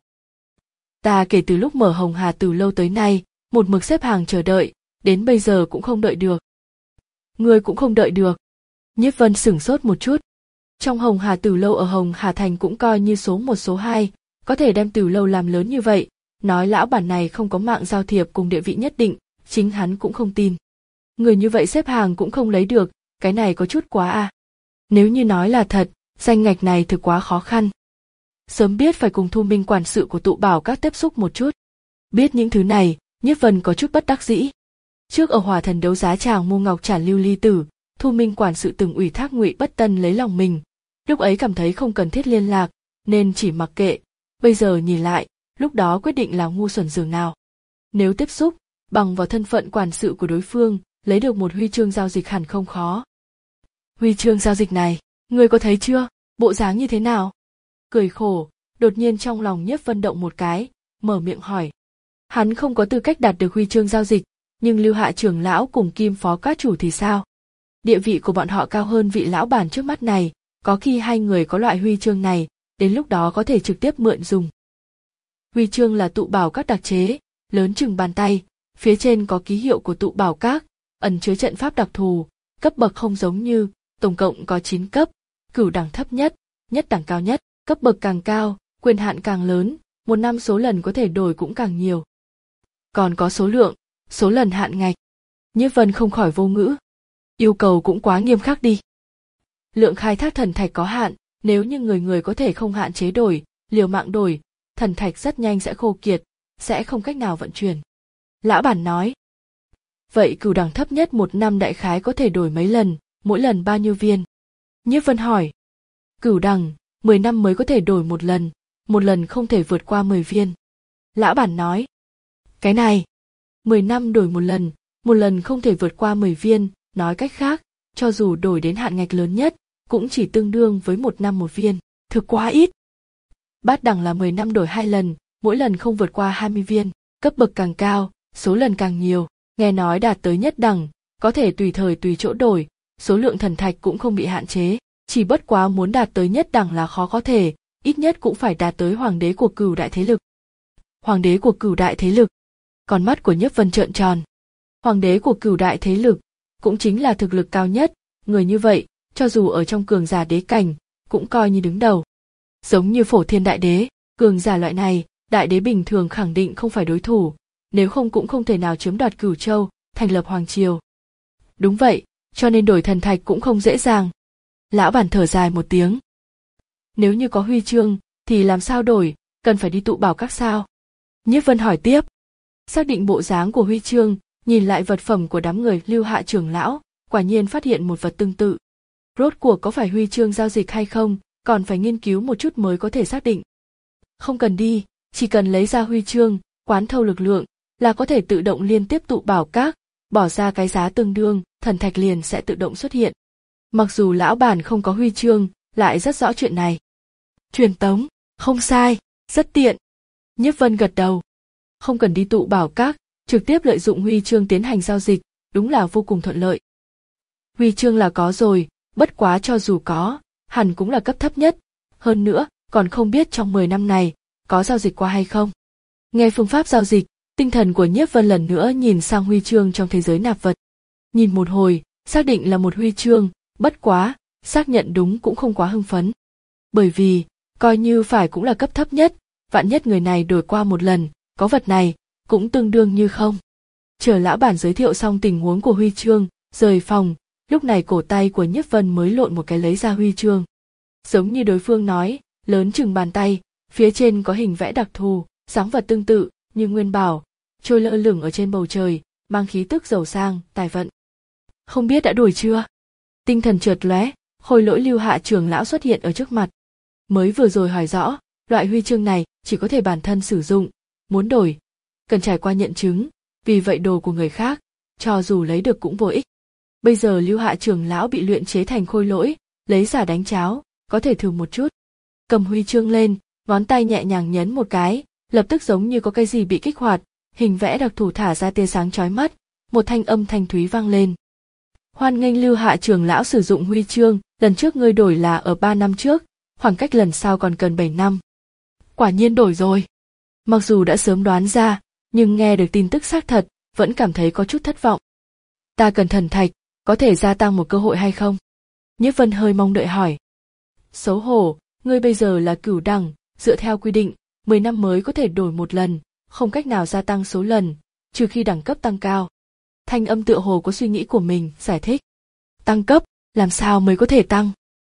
Ta kể từ lúc mở Hồng Hà từ lâu tới nay, một mực xếp hàng chờ đợi, đến bây giờ cũng không đợi được. Ngươi cũng không đợi được. Nhiếp Vân sửng sốt một chút. Trong Hồng Hà Tử lâu ở Hồng Hà Thành cũng coi như số một số hai, có thể đem Tử lâu làm lớn như vậy, nói lão bản này không có mạng giao thiệp cùng địa vị nhất định, chính hắn cũng không tin. Người như vậy xếp hàng cũng không lấy được, cái này có chút quá à. Nếu như nói là thật, danh ngạch này thực quá khó khăn. Sớm biết phải cùng Thu Minh quản sự của Tụ Bảo Các tiếp xúc một chút. Biết những thứ này, Nhiếp Vân có chút bất đắc dĩ. Trước ở Hỏa Thần đấu giá tràng mua ngọc trản lưu ly tử, Thu Minh quản sự từng ủy thác Ngụy Bất Tân lấy lòng mình. Lúc ấy cảm thấy không cần thiết liên lạc, nên chỉ mặc kệ. Bây giờ nhìn lại, lúc đó quyết định là ngu xuẩn dường nào. Nếu tiếp xúc, bằng vào thân phận quản sự của đối phương, lấy được một huy chương giao dịch hẳn không khó. Huy chương giao dịch này, ngươi có thấy chưa, bộ dáng như thế nào? Cười khổ, đột nhiên trong lòng Nhiếp Vân động một cái, mở miệng hỏi. Hắn không có tư cách đạt được huy chương giao dịch, nhưng Lưu Hạ trưởng lão cùng Kim phó các chủ thì sao? Địa vị của bọn họ cao hơn vị lão bản trước mắt này, có khi hai người có loại huy chương này, đến lúc đó có thể trực tiếp mượn dùng. Huy chương là tụ bảo các đặc chế, lớn chừng bàn tay, phía trên có ký hiệu của tụ bảo các, ẩn chứa trận pháp đặc thù, cấp bậc không giống như, tổng cộng có chín cấp, cửu đẳng thấp nhất, nhất đẳng cao nhất, cấp bậc càng cao, quyền hạn càng lớn, một năm số lần có thể đổi cũng càng nhiều. Còn có số lượng, số lần hạn ngạch. Nhiếp Vân không khỏi vô ngữ. Yêu cầu cũng quá nghiêm khắc đi. Lượng khai thác thần thạch có hạn, nếu như người người có thể không hạn chế đổi, liều mạng đổi, thần thạch rất nhanh sẽ khô kiệt, sẽ không cách nào vận chuyển. Lão bản nói. Vậy cửu đẳng thấp nhất một năm đại khái có thể đổi mấy lần, mỗi lần bao nhiêu viên? Nhiếp Vân hỏi. Cửu đẳng, mười năm mới có thể đổi một lần, một lần không thể vượt qua mười viên. Lão bản nói. Cái này, mười năm đổi một lần, một lần không thể vượt qua mười viên, nói cách khác, cho dù đổi đến hạn ngạch lớn nhất, cũng chỉ tương đương với một năm một viên, thực quá ít. Bát đẳng là mười năm đổi hai lần, mỗi lần không vượt qua hai mươi viên, cấp bậc càng cao, số lần càng nhiều, nghe nói đạt tới nhất đẳng, có thể tùy thời tùy chỗ đổi, số lượng thần thạch cũng không bị hạn chế, chỉ bất quá muốn đạt tới nhất đẳng là khó có thể, ít nhất cũng phải đạt tới hoàng đế của cửu đại thế lực. Hoàng đế của cửu đại thế lực. Con mắt của Nhiếp Vân trợn tròn. Hoàng đế của cửu đại thế lực, cũng chính là thực lực cao nhất, người như vậy, cho dù ở trong cường giả đế cảnh, cũng coi như đứng đầu. Giống như Phổ Thiên đại đế, cường giả loại này, đại đế bình thường khẳng định không phải đối thủ, nếu không cũng không thể nào chiếm đoạt Cửu Châu, thành lập hoàng triều. Đúng vậy, cho nên đổi thần thạch cũng không dễ dàng. Lão bản thở dài một tiếng. Nếu như có huy chương, thì làm sao đổi, cần phải đi tụ bảo các sao? Nhiếp Vân hỏi tiếp. Xác định bộ dáng của huy chương, nhìn lại vật phẩm của đám người Lưu Hạ trưởng lão, quả nhiên phát hiện một vật tương tự. Rốt cuộc có phải huy chương giao dịch hay không, còn phải nghiên cứu một chút mới có thể xác định. Không cần đi, chỉ cần lấy ra huy chương, quán thâu lực lượng, là có thể tự động liên tiếp tụ bảo các, bỏ ra cái giá tương đương, thần thạch liền sẽ tự động xuất hiện. Mặc dù lão bản không có huy chương, lại rất rõ chuyện này. Truyền tống, không sai, rất tiện. Nhiếp Vân gật đầu. Không cần đi tụ bảo các, trực tiếp lợi dụng huy chương tiến hành giao dịch, đúng là vô cùng thuận lợi. Huy chương là có rồi, bất quá cho dù có, hẳn cũng là cấp thấp nhất, hơn nữa, còn không biết trong mười năm này, có giao dịch qua hay không. Nghe phương pháp giao dịch, tinh thần của Nhiếp Vân lần nữa nhìn sang huy chương trong thế giới nạp vật. Nhìn một hồi, xác định là một huy chương, bất quá, xác nhận đúng cũng không quá hưng phấn. Bởi vì, coi như phải cũng là cấp thấp nhất, vạn nhất người này đổi qua một lần, có vật này, cũng tương đương như không. Chờ lão bản giới thiệu xong tình huống của huy chương, rời phòng, lúc này cổ tay của Nhiếp Vân mới lộn một cái lấy ra huy chương. Giống như đối phương nói, lớn chừng bàn tay, phía trên có hình vẽ đặc thù, dáng vật tương tự, như nguyên bảo, trôi lơ lửng ở trên bầu trời, mang khí tức giàu sang, tài vận. Không biết đã đổi chưa? Tinh thần chợt lóe, Khôi Lỗi Lưu Hạ trưởng lão xuất hiện ở trước mặt. Mới vừa rồi hỏi rõ, loại huy chương này chỉ có thể bản thân sử dụng, muốn đổi, cần trải qua nhận chứng, vì vậy đồ của người khác, cho dù lấy được cũng vô ích. Bây giờ Lưu Hạ trưởng lão bị luyện chế thành khôi lỗi, lấy giả đánh cháo, có thể thử một chút. Cầm huy chương lên, ngón tay nhẹ nhàng nhấn một cái, lập tức giống như có cái gì bị kích hoạt, hình vẽ đặc thù thả ra tia sáng chói mắt, một thanh âm thanh thúy vang lên. Hoan nghênh Lưu Hạ trưởng lão sử dụng huy chương, lần trước ngươi đổi là ở ba năm trước, khoảng cách lần sau còn cần bảy năm. Quả nhiên đổi rồi. Mặc dù đã sớm đoán ra, nhưng nghe được tin tức xác thật, vẫn cảm thấy có chút thất vọng. Ta cần thần thạch, có thể gia tăng một cơ hội hay không? Nhiếp Vân hơi mong đợi hỏi. Xấu hổ, ngươi bây giờ là cửu đẳng, dựa theo quy định, mười năm mới có thể đổi một lần, không cách nào gia tăng số lần, trừ khi đẳng cấp tăng cao. Thanh âm tựa hồ có suy nghĩ của mình, giải thích. Tăng cấp, làm sao mới có thể tăng?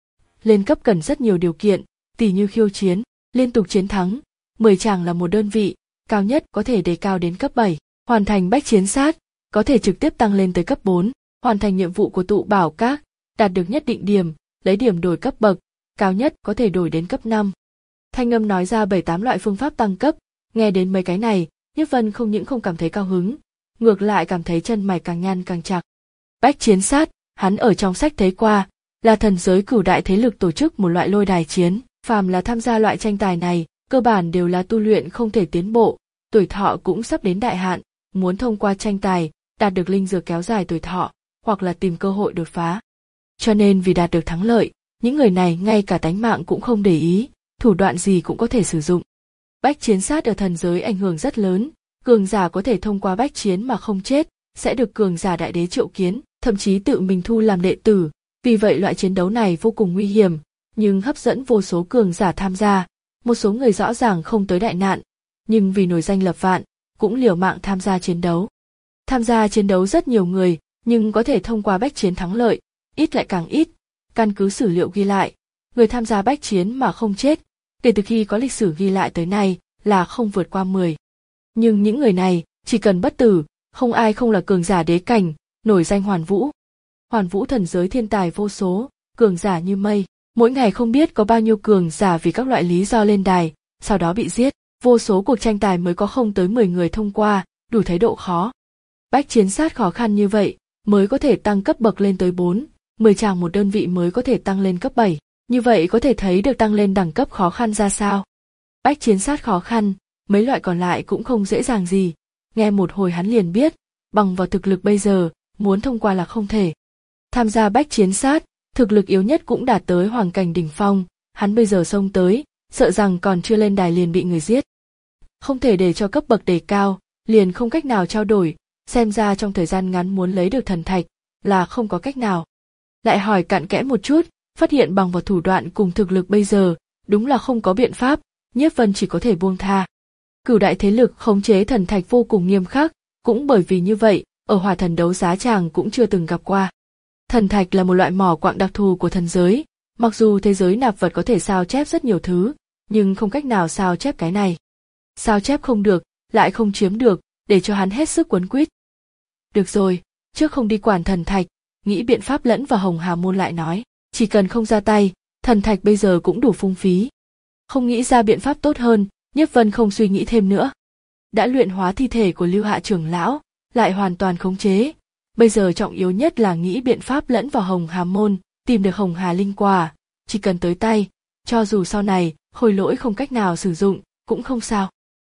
Lên cấp cần rất nhiều điều kiện, tỉ như khiêu chiến, liên tục chiến thắng, mười tràng là một đơn vị, cao nhất có thể đề cao đến cấp bảy, hoàn thành bách chiến sát, có thể trực tiếp tăng lên tới cấp bốn, hoàn thành nhiệm vụ của tụ bảo các, đạt được nhất định điểm, lấy điểm đổi cấp bậc, cao nhất có thể đổi đến cấp năm. Thanh âm nói ra bảy tám loại phương pháp tăng cấp, nghe đến mấy cái này, Nhiếp Vân không những không cảm thấy cao hứng, ngược lại cảm thấy chân mày càng nhăn càng chặt. Bách chiến sát, hắn ở trong sách thấy qua, là thần giới cửu đại thế lực tổ chức một loại lôi đài chiến, phàm là tham gia loại tranh tài này, cơ bản đều là tu luyện không thể tiến bộ, tuổi thọ cũng sắp đến đại hạn, muốn thông qua tranh tài, đạt được linh dược kéo dài tuổi thọ, hoặc là tìm cơ hội đột phá. Cho nên vì đạt được thắng lợi, những người này ngay cả tánh mạng cũng không để ý, thủ đoạn gì cũng có thể sử dụng. Bách chiến sát ở thần giới ảnh hưởng rất lớn, cường giả có thể thông qua bách chiến mà không chết, sẽ được cường giả đại đế triệu kiến, thậm chí tự mình thu làm đệ tử, vì vậy loại chiến đấu này vô cùng nguy hiểm, nhưng hấp dẫn vô số cường giả tham gia, một số người rõ ràng không tới đại nạn, nhưng vì nổi danh lập vạn, cũng liều mạng tham gia chiến đấu. Tham gia chiến đấu rất nhiều người, nhưng có thể thông qua bách chiến thắng lợi, ít lại càng ít, căn cứ sử liệu ghi lại, người tham gia bách chiến mà không chết, kể từ khi có lịch sử ghi lại tới nay là không vượt qua mười. Nhưng những người này, chỉ cần bất tử, không ai không là cường giả đế cảnh, nổi danh Hoàn Vũ. Hoàn Vũ thần giới thiên tài vô số, cường giả như mây, mỗi ngày không biết có bao nhiêu cường giả vì các loại lý do lên đài, sau đó bị giết, vô số cuộc tranh tài mới có không tới mười người thông qua, đủ thấy độ khó. Bách chiến sát khó khăn như vậy, mới có thể tăng cấp bậc lên tới bốn, mười tràng một đơn vị mới có thể tăng lên cấp bảy, như vậy có thể thấy được tăng lên đẳng cấp khó khăn ra sao. Bách chiến sát khó khăn, mấy loại còn lại cũng không dễ dàng gì, nghe một hồi hắn liền biết, bằng vào thực lực bây giờ, muốn thông qua là không thể. Tham gia bách chiến sát, thực lực yếu nhất cũng đạt tới hoàng cảnh đỉnh phong, hắn bây giờ xông tới, sợ rằng còn chưa lên đài liền bị người giết. Không thể để cho cấp bậc đề cao, liền không cách nào trao đổi, xem ra trong thời gian ngắn muốn lấy được thần thạch, là không có cách nào. Lại hỏi cặn kẽ một chút, phát hiện bằng vào thủ đoạn cùng thực lực bây giờ, đúng là không có biện pháp, Nhiếp Vân chỉ có thể buông tha. Cửu đại thế lực khống chế thần thạch vô cùng nghiêm khắc, cũng bởi vì như vậy, ở hỏa thần đấu giá chàng cũng chưa từng gặp qua. Thần thạch là một loại mỏ quặng đặc thù của thần giới, mặc dù thế giới nạp vật có thể sao chép rất nhiều thứ, nhưng không cách nào sao chép cái này. Sao chép không được, lại không chiếm được, để cho hắn hết sức quấn quýt. Được rồi, trước không đi quản thần thạch, nghĩ biện pháp lẫn vào Hồng Hà môn lại nói, chỉ cần không ra tay, thần thạch bây giờ cũng đủ phung phí. Không nghĩ ra biện pháp tốt hơn, Nhiếp Vân không suy nghĩ thêm nữa. Đã luyện hóa thi thể của Lưu Hạ trưởng lão, lại hoàn toàn khống chế. Bây giờ trọng yếu nhất là nghĩ biện pháp lẫn vào Hồng Hà môn, tìm được Hồng Hà linh quả, chỉ cần tới tay, cho dù sau này Khôi Lỗi không cách nào sử dụng, cũng không sao.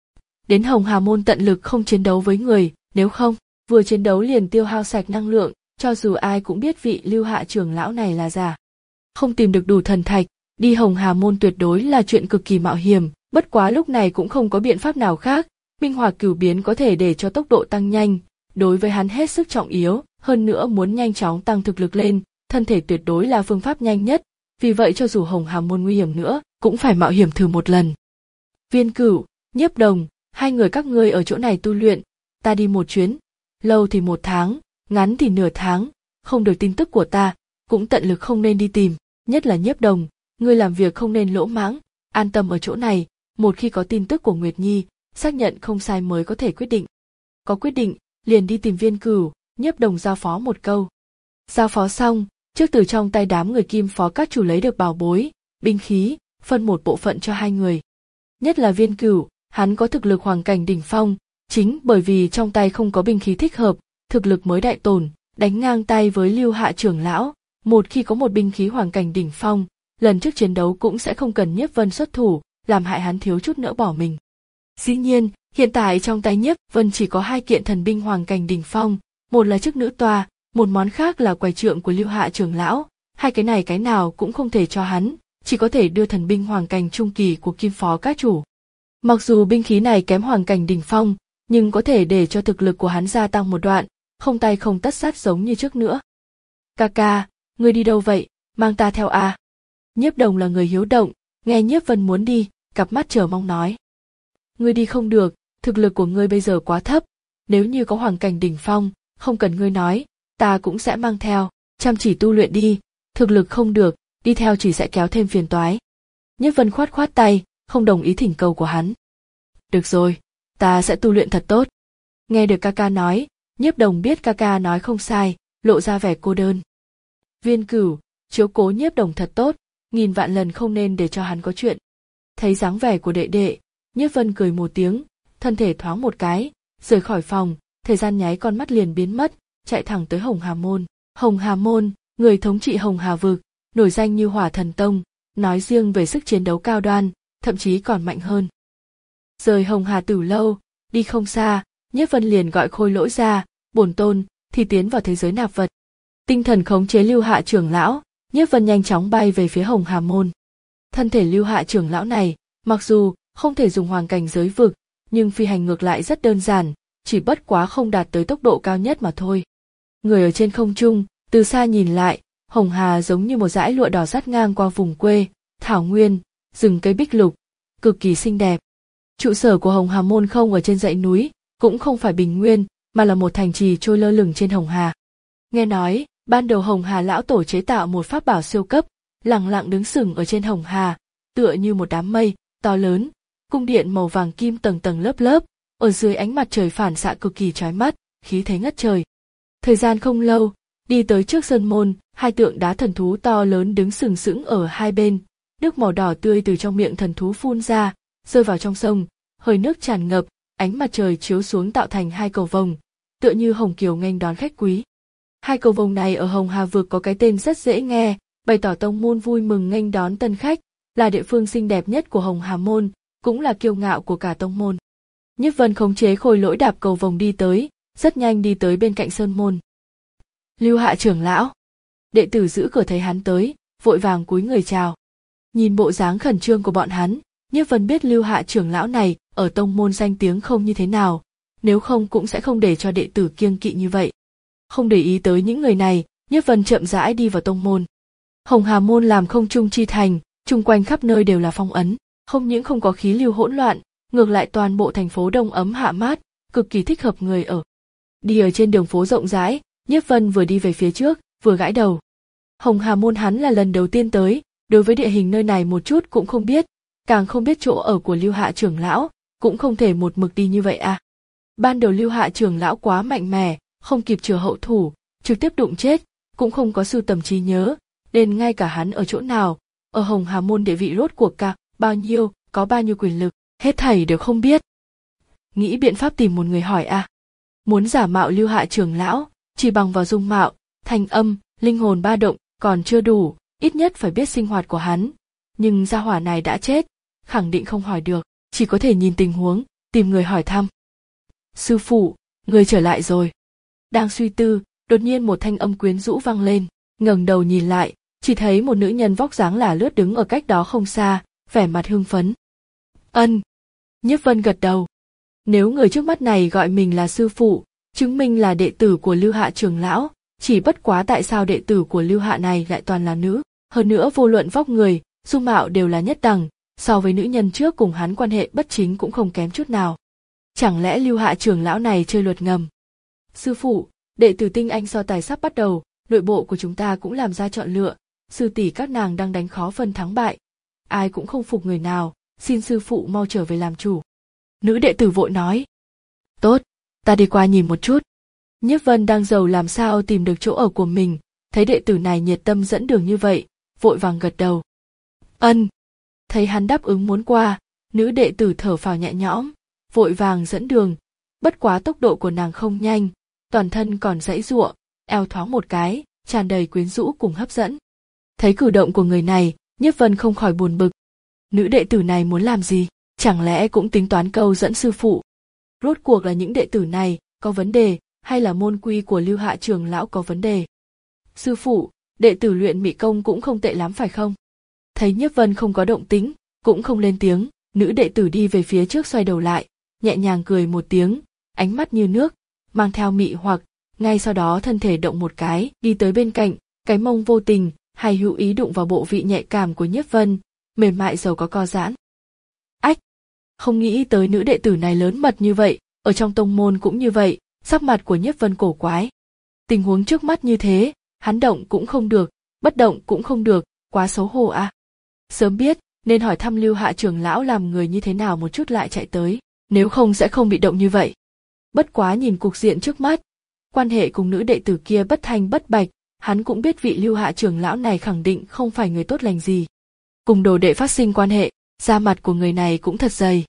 Đến Hồng Hà môn tận lực không chiến đấu với người, nếu không, vừa chiến đấu liền tiêu hao sạch năng lượng, cho dù ai cũng biết vị Lưu Hạ trưởng lão này là giả. Không tìm được đủ thần thạch, đi Hồng Hà môn tuyệt đối là chuyện cực kỳ mạo hiểm, bất quá lúc này cũng không có biện pháp nào khác, Minh Hỏa Cửu Biến có thể để cho tốc độ tăng nhanh, đối với hắn hết sức trọng yếu, hơn nữa muốn nhanh chóng tăng thực lực lên, thân thể tuyệt đối là phương pháp nhanh nhất, vì vậy cho dù Hồng Hà môn nguy hiểm nữa, cũng phải mạo hiểm thử một lần. Viên Cửu, Nhiếp Đồng, hai người các ngươi ở chỗ này tu luyện, ta đi một chuyến, lâu thì một tháng, ngắn thì nửa tháng, không được tin tức của ta, cũng tận lực không nên đi tìm, nhất là Nhiếp Đồng, ngươi làm việc không nên lỗ mãng, an tâm ở chỗ này, một khi có tin tức của Nguyệt Nhi, xác nhận không sai mới có thể quyết định. Có quyết định, liền đi tìm Viên Cửu, Nhiếp Đồng giao phó một câu. Giao phó xong, trước từ trong tay đám người Kim Phó các chủ lấy được bảo bối, binh khí, phân một bộ phận cho hai người. Nhất là Viên Cửu, hắn có thực lực hoàng cảnh đỉnh phong, chính bởi vì trong tay không có binh khí thích hợp, thực lực mới đại tổn, đánh ngang tay với Lưu Hạ trưởng lão, một khi có một binh khí hoàng cảnh đỉnh phong, lần trước chiến đấu cũng sẽ không cần Nhiếp Vân xuất thủ, làm hại hắn thiếu chút nữa bỏ mình. Dĩ nhiên, hiện tại trong tay Nhiếp Vân chỉ có hai kiện thần binh hoàng cảnh đỉnh phong, một là chức nữ toa, một món khác là quải trượng của Lưu Hạ trưởng lão, hai cái này cái nào cũng không thể cho hắn, chỉ có thể đưa thần binh hoàng cảnh trung kỳ của Kim Phó các chủ. Mặc dù binh khí này kém hoàng cảnh đỉnh phong, nhưng có thể để cho thực lực của hắn gia tăng một đoạn, không tay không tất sát giống như trước nữa. Ca ca, ngươi đi đâu vậy, mang ta theo à? Nhiếp Đồng là người hiếu động, nghe Nhiếp Vân muốn đi, cặp mắt chờ mong nói. Ngươi đi không được, thực lực của ngươi bây giờ quá thấp, nếu như có hoàng cảnh đỉnh phong, không cần ngươi nói, ta cũng sẽ mang theo, chăm chỉ tu luyện đi, thực lực không được, đi theo chỉ sẽ kéo thêm phiền toái. Nhiếp Vân khoát khoát tay, không đồng ý thỉnh cầu của hắn. Được rồi, ta sẽ tu luyện thật tốt. Nghe được ca ca nói, Nhiếp Đồng biết ca ca nói không sai, lộ ra vẻ cô đơn. Viên Cửu, chiếu cố Nhiếp Đồng thật tốt, nghìn vạn lần không nên để cho hắn có chuyện. Thấy dáng vẻ của đệ đệ, Nhiếp Vân cười một tiếng, thân thể thoáng một cái, rời khỏi phòng, thời gian nháy con mắt liền biến mất, chạy thẳng tới Hồng Hà môn. Hồng Hà môn, người thống trị Hồng Hà vực, nổi danh như Hỏa Thần Tông, nói riêng về sức chiến đấu cao đoan, thậm chí còn mạnh hơn. Rời Hồng Hà Tử Lâu, đi không xa, Nhiếp Vân liền gọi Khôi Lỗi ra, bổn tôn thì tiến vào thế giới nạp vật. Tinh thần khống chế Lưu Hạ trưởng lão, Nhiếp Vân nhanh chóng bay về phía Hồng Hà môn. Thân thể Lưu Hạ trưởng lão này, mặc dù không thể dùng hoàng cảnh giới vực, nhưng phi hành ngược lại rất đơn giản, chỉ bất quá không đạt tới tốc độ cao nhất mà thôi. Người ở trên không trung, từ xa nhìn lại, Hồng Hà giống như một dải lụa đỏ dắt ngang qua vùng quê, thảo nguyên, rừng cây bích lục, cực kỳ xinh đẹp. Trụ sở của Hồng Hà môn không ở trên dãy núi, cũng không phải bình nguyên, mà là một thành trì trôi lơ lửng trên Hồng Hà. Nghe nói, ban đầu Hồng Hà lão tổ chế tạo một pháp bảo siêu cấp, lẳng lặng đứng sừng ở trên Hồng Hà, tựa như một đám mây to lớn, cung điện màu vàng kim tầng tầng lớp lớp, ở dưới ánh mặt trời phản xạ cực kỳ chói mắt, khí thế ngất trời. Thời gian không lâu, đi tới trước sơn môn, hai tượng đá thần thú to lớn đứng sừng sững ở hai bên, nước màu đỏ tươi từ trong miệng thần thú phun ra, rơi vào trong sông, hơi nước tràn ngập, ánh mặt trời chiếu xuống tạo thành hai cầu vồng, tựa như hồng kiều nghênh đón khách quý. Hai cầu vồng này ở Hồng Hà vực có cái tên rất dễ nghe, bày tỏ tông môn vui mừng nghênh đón tân khách, là địa phương xinh đẹp nhất của Hồng Hà môn, cũng là kiêu ngạo của cả tông môn. Nhiếp Vân khống chế Khôi Lỗi đạp cầu vồng đi tới, rất nhanh đi tới bên cạnh sơn môn. Lưu Hạ trưởng lão, đệ tử giữ cửa thấy hắn tới, vội vàng cúi người chào. Nhìn bộ dáng khẩn trương của bọn hắn, Nhiếp Vân biết Lưu Hạ trưởng lão này ở tông môn danh tiếng không như thế nào, nếu không cũng sẽ không để cho đệ tử kiêng kỵ như vậy. Không để ý tới những người này, Nhiếp Vân chậm rãi đi vào tông môn. Hồng Hà môn làm không trung chi thành, chung quanh khắp nơi đều là phong ấn, không những không có khí lưu hỗn loạn, ngược lại toàn bộ thành phố đông ấm hạ mát, cực kỳ thích hợp người ở. Đi ở trên đường phố rộng rãi, Nhiếp Vân vừa đi về phía trước, vừa gãi đầu. Hồng Hà môn hắn là lần đầu tiên tới, đối với địa hình nơi này một chút cũng không biết, càng không biết chỗ ở của Lưu Hạ trưởng lão, cũng không thể một mực đi như vậy à. Ban đầu Lưu Hạ trưởng lão quá mạnh mẽ, không kịp chờ hậu thủ, trực tiếp đụng chết, cũng không có sưu tầm trí nhớ, nên ngay cả hắn ở chỗ nào, ở Hồng Hà môn địa vị rốt cuộc cả, bao nhiêu, có bao nhiêu quyền lực, hết thảy đều không biết. Nghĩ biện pháp tìm một người hỏi à. Muốn giả mạo Lưu Hạ trưởng lão, chỉ bằng vào dung mạo, thanh âm, linh hồn ba động, còn chưa đủ, ít nhất phải biết sinh hoạt của hắn. Nhưng gia hỏa này đã chết, khẳng định không hỏi được, chỉ có thể nhìn tình huống, tìm người hỏi thăm. Sư phụ, người trở lại rồi. Đang suy tư, đột nhiên một thanh âm quyến rũ vang lên, ngẩng đầu nhìn lại, chỉ thấy một nữ nhân vóc dáng là lướt đứng ở cách đó không xa, vẻ mặt hưng phấn. Ân. Nhiếp Vân gật đầu. Nếu người trước mắt này gọi mình là sư phụ, chứng minh là đệ tử của Lưu Hạ trưởng lão, chỉ bất quá tại sao đệ tử của Lưu Hạ này lại toàn là nữ, hơn nữa vô luận vóc người, dung mạo đều là nhất đẳng, so với nữ nhân trước cùng hắn quan hệ bất chính cũng không kém chút nào. Chẳng lẽ Lưu Hạ trưởng lão này chơi luật ngầm? Sư phụ, đệ tử tinh anh so tài sắp bắt đầu, nội bộ của chúng ta cũng làm ra chọn lựa, sư tỷ các nàng đang đánh khó phân thắng bại, ai cũng không phục người nào, xin sư phụ mau trở về làm chủ. Nữ đệ tử vội nói. Tốt, ta đi qua nhìn một chút. Nhiếp Vân đang giàu làm sao tìm được chỗ ở của mình, thấy đệ tử này nhiệt tâm dẫn đường như vậy, vội vàng gật đầu. Ân. Thấy hắn đáp ứng muốn qua, nữ đệ tử thở phào nhẹ nhõm, vội vàng dẫn đường, bất quá tốc độ của nàng không nhanh, toàn thân còn giãy giụa, eo thoáng một cái, tràn đầy quyến rũ cùng hấp dẫn. Thấy cử động của người này, Nhiếp Vân không khỏi buồn bực. Nữ đệ tử này muốn làm gì? Chẳng lẽ cũng tính toán câu dẫn sư phụ? Rốt cuộc là những đệ tử này có vấn đề, hay là môn quy của Lưu Hạ trưởng lão có vấn đề? Sư phụ, đệ tử luyện mị công cũng không tệ lắm phải không? Thấy Nhiếp Vân không có động tĩnh, cũng không lên tiếng, nữ đệ tử đi về phía trước xoay đầu lại, nhẹ nhàng cười một tiếng, ánh mắt như nước, mang theo mị hoặc, ngay sau đó thân thể động một cái, đi tới bên cạnh, cái mông vô tình, hay hữu ý đụng vào bộ vị nhạy cảm của Nhiếp Vân, mềm mại giàu có co giãn. Ách! Không nghĩ tới nữ đệ tử này lớn mật như vậy, ở trong tông môn cũng như vậy, sắc mặt của Nhiếp Vân cổ quái. Tình huống trước mắt như thế, hắn động cũng không được, bất động cũng không được, quá xấu hổ à. Sớm biết, nên hỏi thăm Lưu Hạ trưởng lão làm người như thế nào một chút lại chạy tới, nếu không sẽ không bị động như vậy. Bất quá nhìn cục diện trước mắt, quan hệ cùng nữ đệ tử kia bất thanh bất bạch, hắn cũng biết vị Lưu Hạ trưởng lão này khẳng định không phải người tốt lành gì. Cùng đồ đệ phát sinh quan hệ, da mặt của người này cũng thật dày.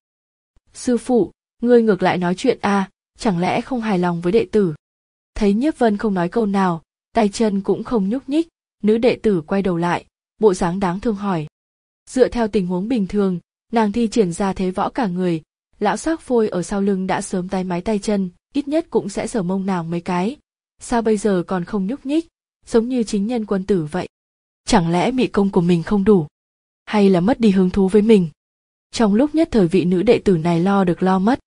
Sư phụ, ngươi ngược lại nói chuyện à, chẳng lẽ không hài lòng với đệ tử? Thấy Nhiếp Vân không nói câu nào, tay chân cũng không nhúc nhích, nữ đệ tử quay đầu lại, bộ dáng đáng thương hỏi. Dựa theo tình huống bình thường, nàng thi triển ra thế võ cả người, lão sắc phôi ở sau lưng đã sớm tay máy tay chân, ít nhất cũng sẽ sờ mông nàng mấy cái. Sao bây giờ còn không nhúc nhích, giống như chính nhân quân tử vậy? Chẳng lẽ mị công của mình không đủ? Hay là mất đi hứng thú với mình? Trong lúc nhất thời vị nữ đệ tử này lo được lo mất.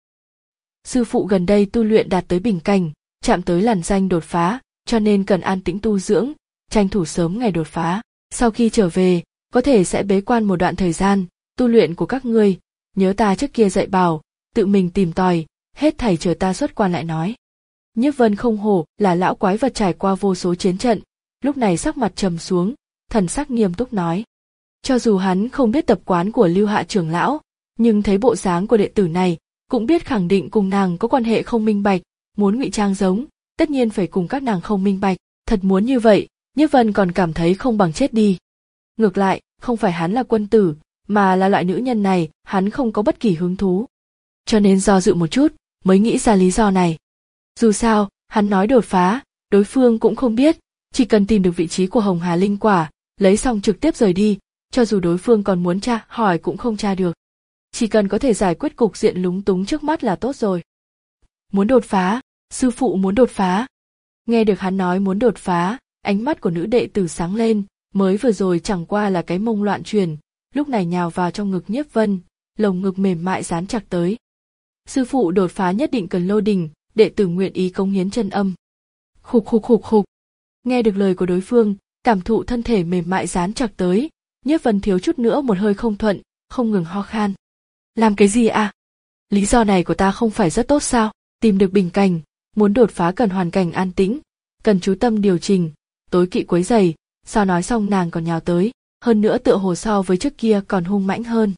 Sư phụ gần đây tu luyện đạt tới bình cảnh, chạm tới làn danh đột phá, cho nên cần an tĩnh tu dưỡng, tranh thủ sớm ngày đột phá. Sau khi trở về, có thể sẽ bế quan một đoạn thời gian, tu luyện của các ngươi, nhớ ta trước kia dạy bảo, tự mình tìm tòi, hết thảy chờ ta xuất quan lại nói. Nhiếp Vân không hổ là lão quái vật trải qua vô số chiến trận, lúc này sắc mặt trầm xuống, thần sắc nghiêm túc nói. Cho dù hắn không biết tập quán của Lưu Hạ trưởng lão, nhưng thấy bộ dáng của đệ tử này, cũng biết khẳng định cùng nàng có quan hệ không minh bạch, muốn ngụy trang giống, tất nhiên phải cùng các nàng không minh bạch, thật muốn như vậy, Nhiếp Vân còn cảm thấy không bằng chết đi. Ngược lại, không phải hắn là quân tử, mà là loại nữ nhân này, hắn không có bất kỳ hứng thú. Cho nên do dự một chút, mới nghĩ ra lý do này. Dù sao, hắn nói đột phá, đối phương cũng không biết, chỉ cần tìm được vị trí của Hồng Hà Linh Quả, lấy xong trực tiếp rời đi, cho dù đối phương còn muốn tra hỏi cũng không tra được. Chỉ cần có thể giải quyết cục diện lúng túng trước mắt là tốt rồi. Muốn đột phá, sư phụ muốn đột phá. Nghe được hắn nói muốn đột phá, ánh mắt của nữ đệ tử sáng lên, mới vừa rồi chẳng qua là cái mông loạn truyền, lúc này nhào vào trong ngực Nhiếp Vân, lồng ngực mềm mại dán chặt tới. Sư phụ đột phá nhất định cần lô đình, đệ tử nguyện ý cống hiến chân âm. Khục khục khục khục. Nghe được lời của đối phương, cảm thụ thân thể mềm mại dán chặt tới, Nhiếp Vân thiếu chút nữa một hơi không thuận, không ngừng ho khan. Làm cái gì à? Lý do này của ta không phải rất tốt sao? Tìm được bình cảnh, muốn đột phá cần hoàn cảnh an tĩnh, cần chú tâm điều chỉnh, tối kỵ quấy rầy. Sao nói xong nàng còn nhào tới, hơn nữa tựa hồ so với trước kia còn hung mãnh hơn.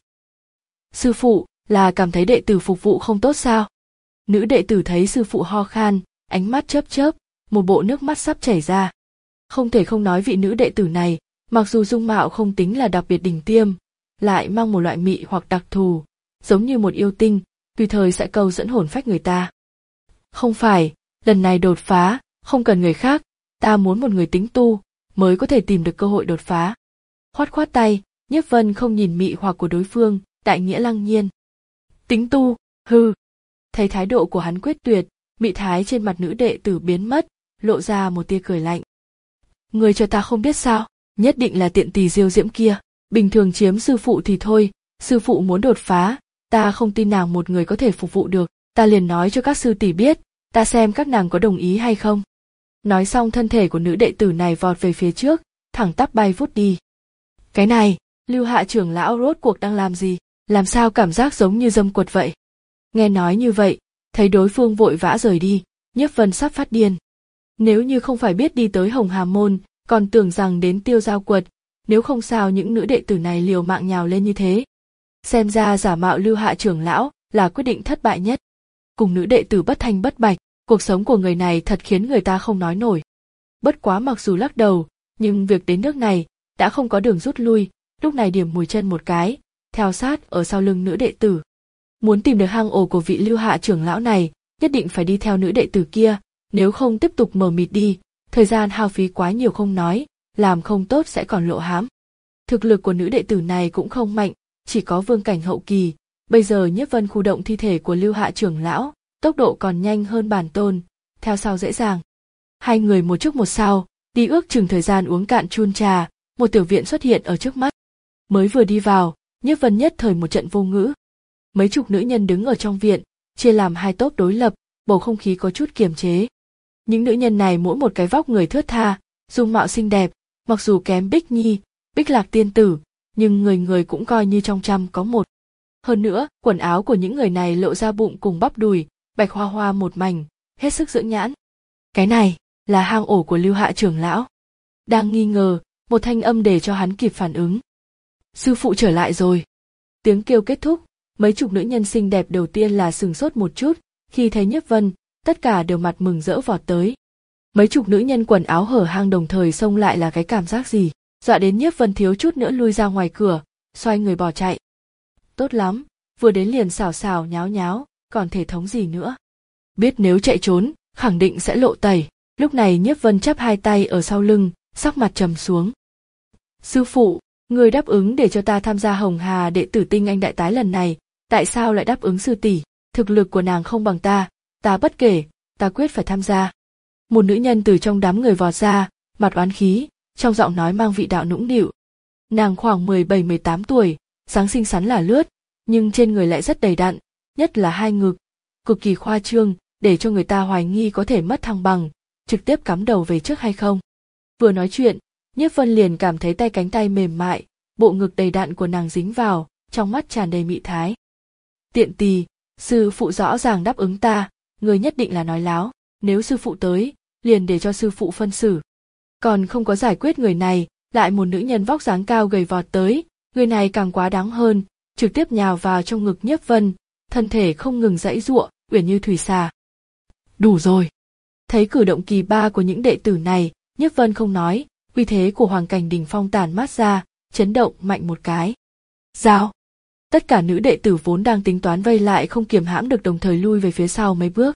Sư phụ, là cảm thấy đệ tử phục vụ không tốt sao? Nữ đệ tử thấy sư phụ ho khan, ánh mắt chớp chớp, một bộ nước mắt sắp chảy ra. Không thể không nói vị nữ đệ tử này, mặc dù dung mạo không tính là đặc biệt đỉnh tiêm, lại mang một loại mị hoặc đặc thù, giống như một yêu tinh, tùy thời sẽ câu dẫn hồn phách người ta. Không phải, lần này đột phá, không cần người khác, ta muốn một người tính tu, mới có thể tìm được cơ hội đột phá. Khoát khoát tay, Nhiếp Vân không nhìn mị hoặc của đối phương, đại nghĩa lăng nhiên. Tính tu, hư. Thấy thái độ của hắn quyết tuyệt, mị thái trên mặt nữ đệ tử biến mất, lộ ra một tia cười lạnh. Người cho ta không biết sao, nhất định là tiện tỳ diêu diễm kia, bình thường chiếm sư phụ thì thôi, sư phụ muốn đột phá, ta không tin nàng một người có thể phục vụ được, ta liền nói cho các sư tỷ biết, ta xem các nàng có đồng ý hay không. Nói xong thân thể của nữ đệ tử này vọt về phía trước, thẳng tắp bay vút đi. Cái này, Lưu Hạ trưởng lão rốt cuộc đang làm gì, làm sao cảm giác giống như dâm quật vậy. Nghe nói như vậy, thấy đối phương vội vã rời đi, Nhiếp Vân sắp phát điên. Nếu như không phải biết đi tới Hồng Hà Môn, còn tưởng rằng đến Tiêu Giao Quật, nếu không sao những nữ đệ tử này liều mạng nhào lên như thế. Xem ra giả mạo Lưu Hạ trưởng lão là quyết định thất bại nhất. Cùng nữ đệ tử bất thanh bất bạch, cuộc sống của người này thật khiến người ta không nói nổi. Bất quá mặc dù lắc đầu, nhưng việc đến nước này đã không có đường rút lui, lúc này điểm mùi chân một cái, theo sát ở sau lưng nữ đệ tử. Muốn tìm được hang ổ của vị Lưu Hạ trưởng lão này, nhất định phải đi theo nữ đệ tử kia, nếu không tiếp tục mờ mịt đi, thời gian hao phí quá nhiều không nói, làm không tốt sẽ còn lộ hãm. Thực lực của nữ đệ tử này cũng không mạnh, chỉ có vương cảnh hậu kỳ, bây giờ Nhiếp Vân khu động thi thể của Lưu Hạ trưởng lão, tốc độ còn nhanh hơn bản tôn, theo sau dễ dàng. Hai người một trước một sau, đi ước chừng thời gian uống cạn chun trà, một tiểu viện xuất hiện ở trước mắt. Mới vừa đi vào, Nhiếp Vân nhất thời một trận vô ngữ. Mấy chục nữ nhân đứng ở trong viện, chia làm hai tốp đối lập, bầu không khí có chút kiềm chế. Những nữ nhân này mỗi một cái vóc người thướt tha, dung mạo xinh đẹp, mặc dù kém Bích Nhi, Bích Lạc tiên tử, nhưng người người cũng coi như trong trăm có một. Hơn nữa, quần áo của những người này lộ ra bụng cùng bắp đùi, bạch hoa hoa một mảnh, hết sức dưỡng nhãn. Cái này là hang ổ của Lưu Hạ trưởng lão. Đang nghi ngờ, một thanh âm để cho hắn kịp phản ứng. Sư phụ trở lại rồi. Tiếng kêu kết thúc, mấy chục nữ nhân xinh đẹp đầu tiên là sừng sốt một chút, khi thấy Nhiếp Vân, tất cả đều mặt mừng rỡ vọt tới. Mấy chục nữ nhân quần áo hở hang đồng thời xông lại là cái cảm giác gì, dọa đến Nhiếp Vân thiếu chút nữa lui ra ngoài cửa, xoay người bỏ chạy. Tốt lắm, vừa đến liền xào xào nháo nháo, còn thể thống gì nữa. Biết nếu chạy trốn, khẳng định sẽ lộ tẩy. Lúc này Nhiếp Vân chắp hai tay ở sau lưng, sắc mặt trầm xuống. Sư phụ, Ngươi đáp ứng để cho ta tham gia Hồng Hà đệ tử tinh anh đại tái lần này, tại sao lại đáp ứng sư tỷ? Thực lực của nàng không bằng ta, ta bất kể, ta quyết phải tham gia. Một nữ nhân từ trong đám người vọt ra, mặt oán khí, trong giọng nói mang vị đạo nũng nịu. Nàng khoảng mười bảy mười tám tuổi, dáng xinh xắn là lướt, nhưng trên người lại rất đầy đặn, nhất là hai ngực, cực kỳ khoa trương, để cho người ta hoài nghi có thể mất thăng bằng, trực tiếp cắm đầu về trước hay không. Vừa nói chuyện, Nhiếp Vân liền cảm thấy tay cánh tay mềm mại, bộ ngực đầy đặn của nàng dính vào, trong mắt tràn đầy mị thái. Tiện tỳ, sư phụ rõ ràng đáp ứng ta, người nhất định là nói láo, nếu sư phụ tới, liền để cho sư phụ phân xử. Còn không có giải quyết người này, lại một nữ nhân vóc dáng cao gầy vọt tới, người này càng quá đáng hơn, trực tiếp nhào vào trong ngực Nhiếp Vân, thân thể không ngừng giãy giụa, uyển như thủy xà. Đủ rồi. Thấy cử động kỳ ba của những đệ tử này, Nhiếp Vân không nói, uy thế của Hoàng Cảnh Đỉnh Phong tản mát ra, chấn động mạnh một cái. Giao. Tất cả nữ đệ tử vốn đang tính toán vây lại không kiềm hãm được, đồng thời lui về phía sau mấy bước.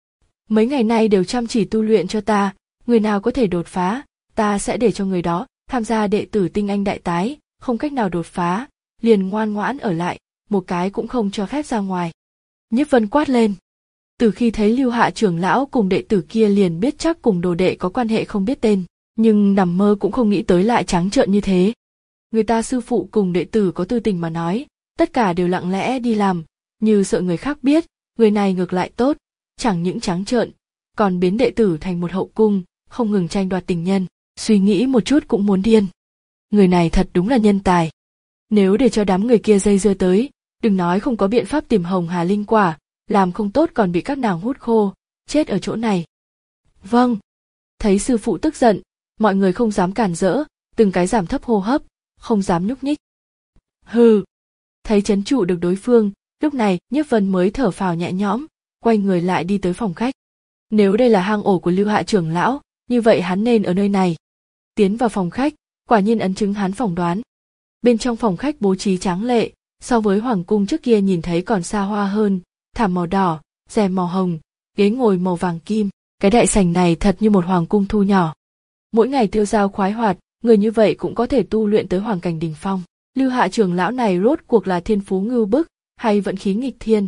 Mấy ngày nay đều chăm chỉ tu luyện cho ta, người nào có thể đột phá, ta sẽ để cho người đó tham gia đệ tử tinh anh đại tái, không cách nào đột phá, liền ngoan ngoãn ở lại, một cái cũng không cho phép ra ngoài. Nhiếp Vân quát lên. Từ khi thấy Lưu Hạ trưởng lão cùng đệ tử kia liền biết chắc cùng đồ đệ có quan hệ không biết tên, nhưng nằm mơ cũng không nghĩ tới lại trắng trợn như thế. Người ta sư phụ cùng đệ tử có tư tình mà nói, tất cả đều lặng lẽ đi làm, như sợ người khác biết, người này ngược lại tốt, chẳng những trắng trợn, còn biến đệ tử thành một hậu cung, không ngừng tranh đoạt tình nhân, suy nghĩ một chút cũng muốn điên. Người này thật đúng là nhân tài. Nếu để cho đám người kia dây dưa tới, đừng nói không có biện pháp tìm Hồng Hà linh quả, làm không tốt còn bị các nàng hút khô, chết ở chỗ này. Vâng. Thấy sư phụ tức giận, mọi người không dám cản rỡ, từng cái giảm thấp hô hấp, không dám nhúc nhích. Hừ. Thấy trấn trụ được đối phương, lúc này Nhiếp Vân mới thở phào nhẹ nhõm, quay người lại đi tới phòng khách. Nếu đây là hang ổ của Lưu Hạ trưởng lão, như vậy hắn nên ở nơi này. Tiến vào phòng khách, quả nhiên ấn chứng hắn phỏng đoán. Bên trong phòng khách bố trí tráng lệ, so với hoàng cung trước kia nhìn thấy còn xa hoa hơn, thảm màu đỏ, rèm màu hồng, ghế ngồi màu vàng kim, cái đại sảnh này thật như một hoàng cung thu nhỏ. Mỗi ngày tiêu dao khoái hoạt, người như vậy cũng có thể tu luyện tới Hoàng Cảnh đỉnh phong. Lưu Hạ trưởng lão này rốt cuộc là thiên phú ngưu bức, hay vận khí nghịch thiên?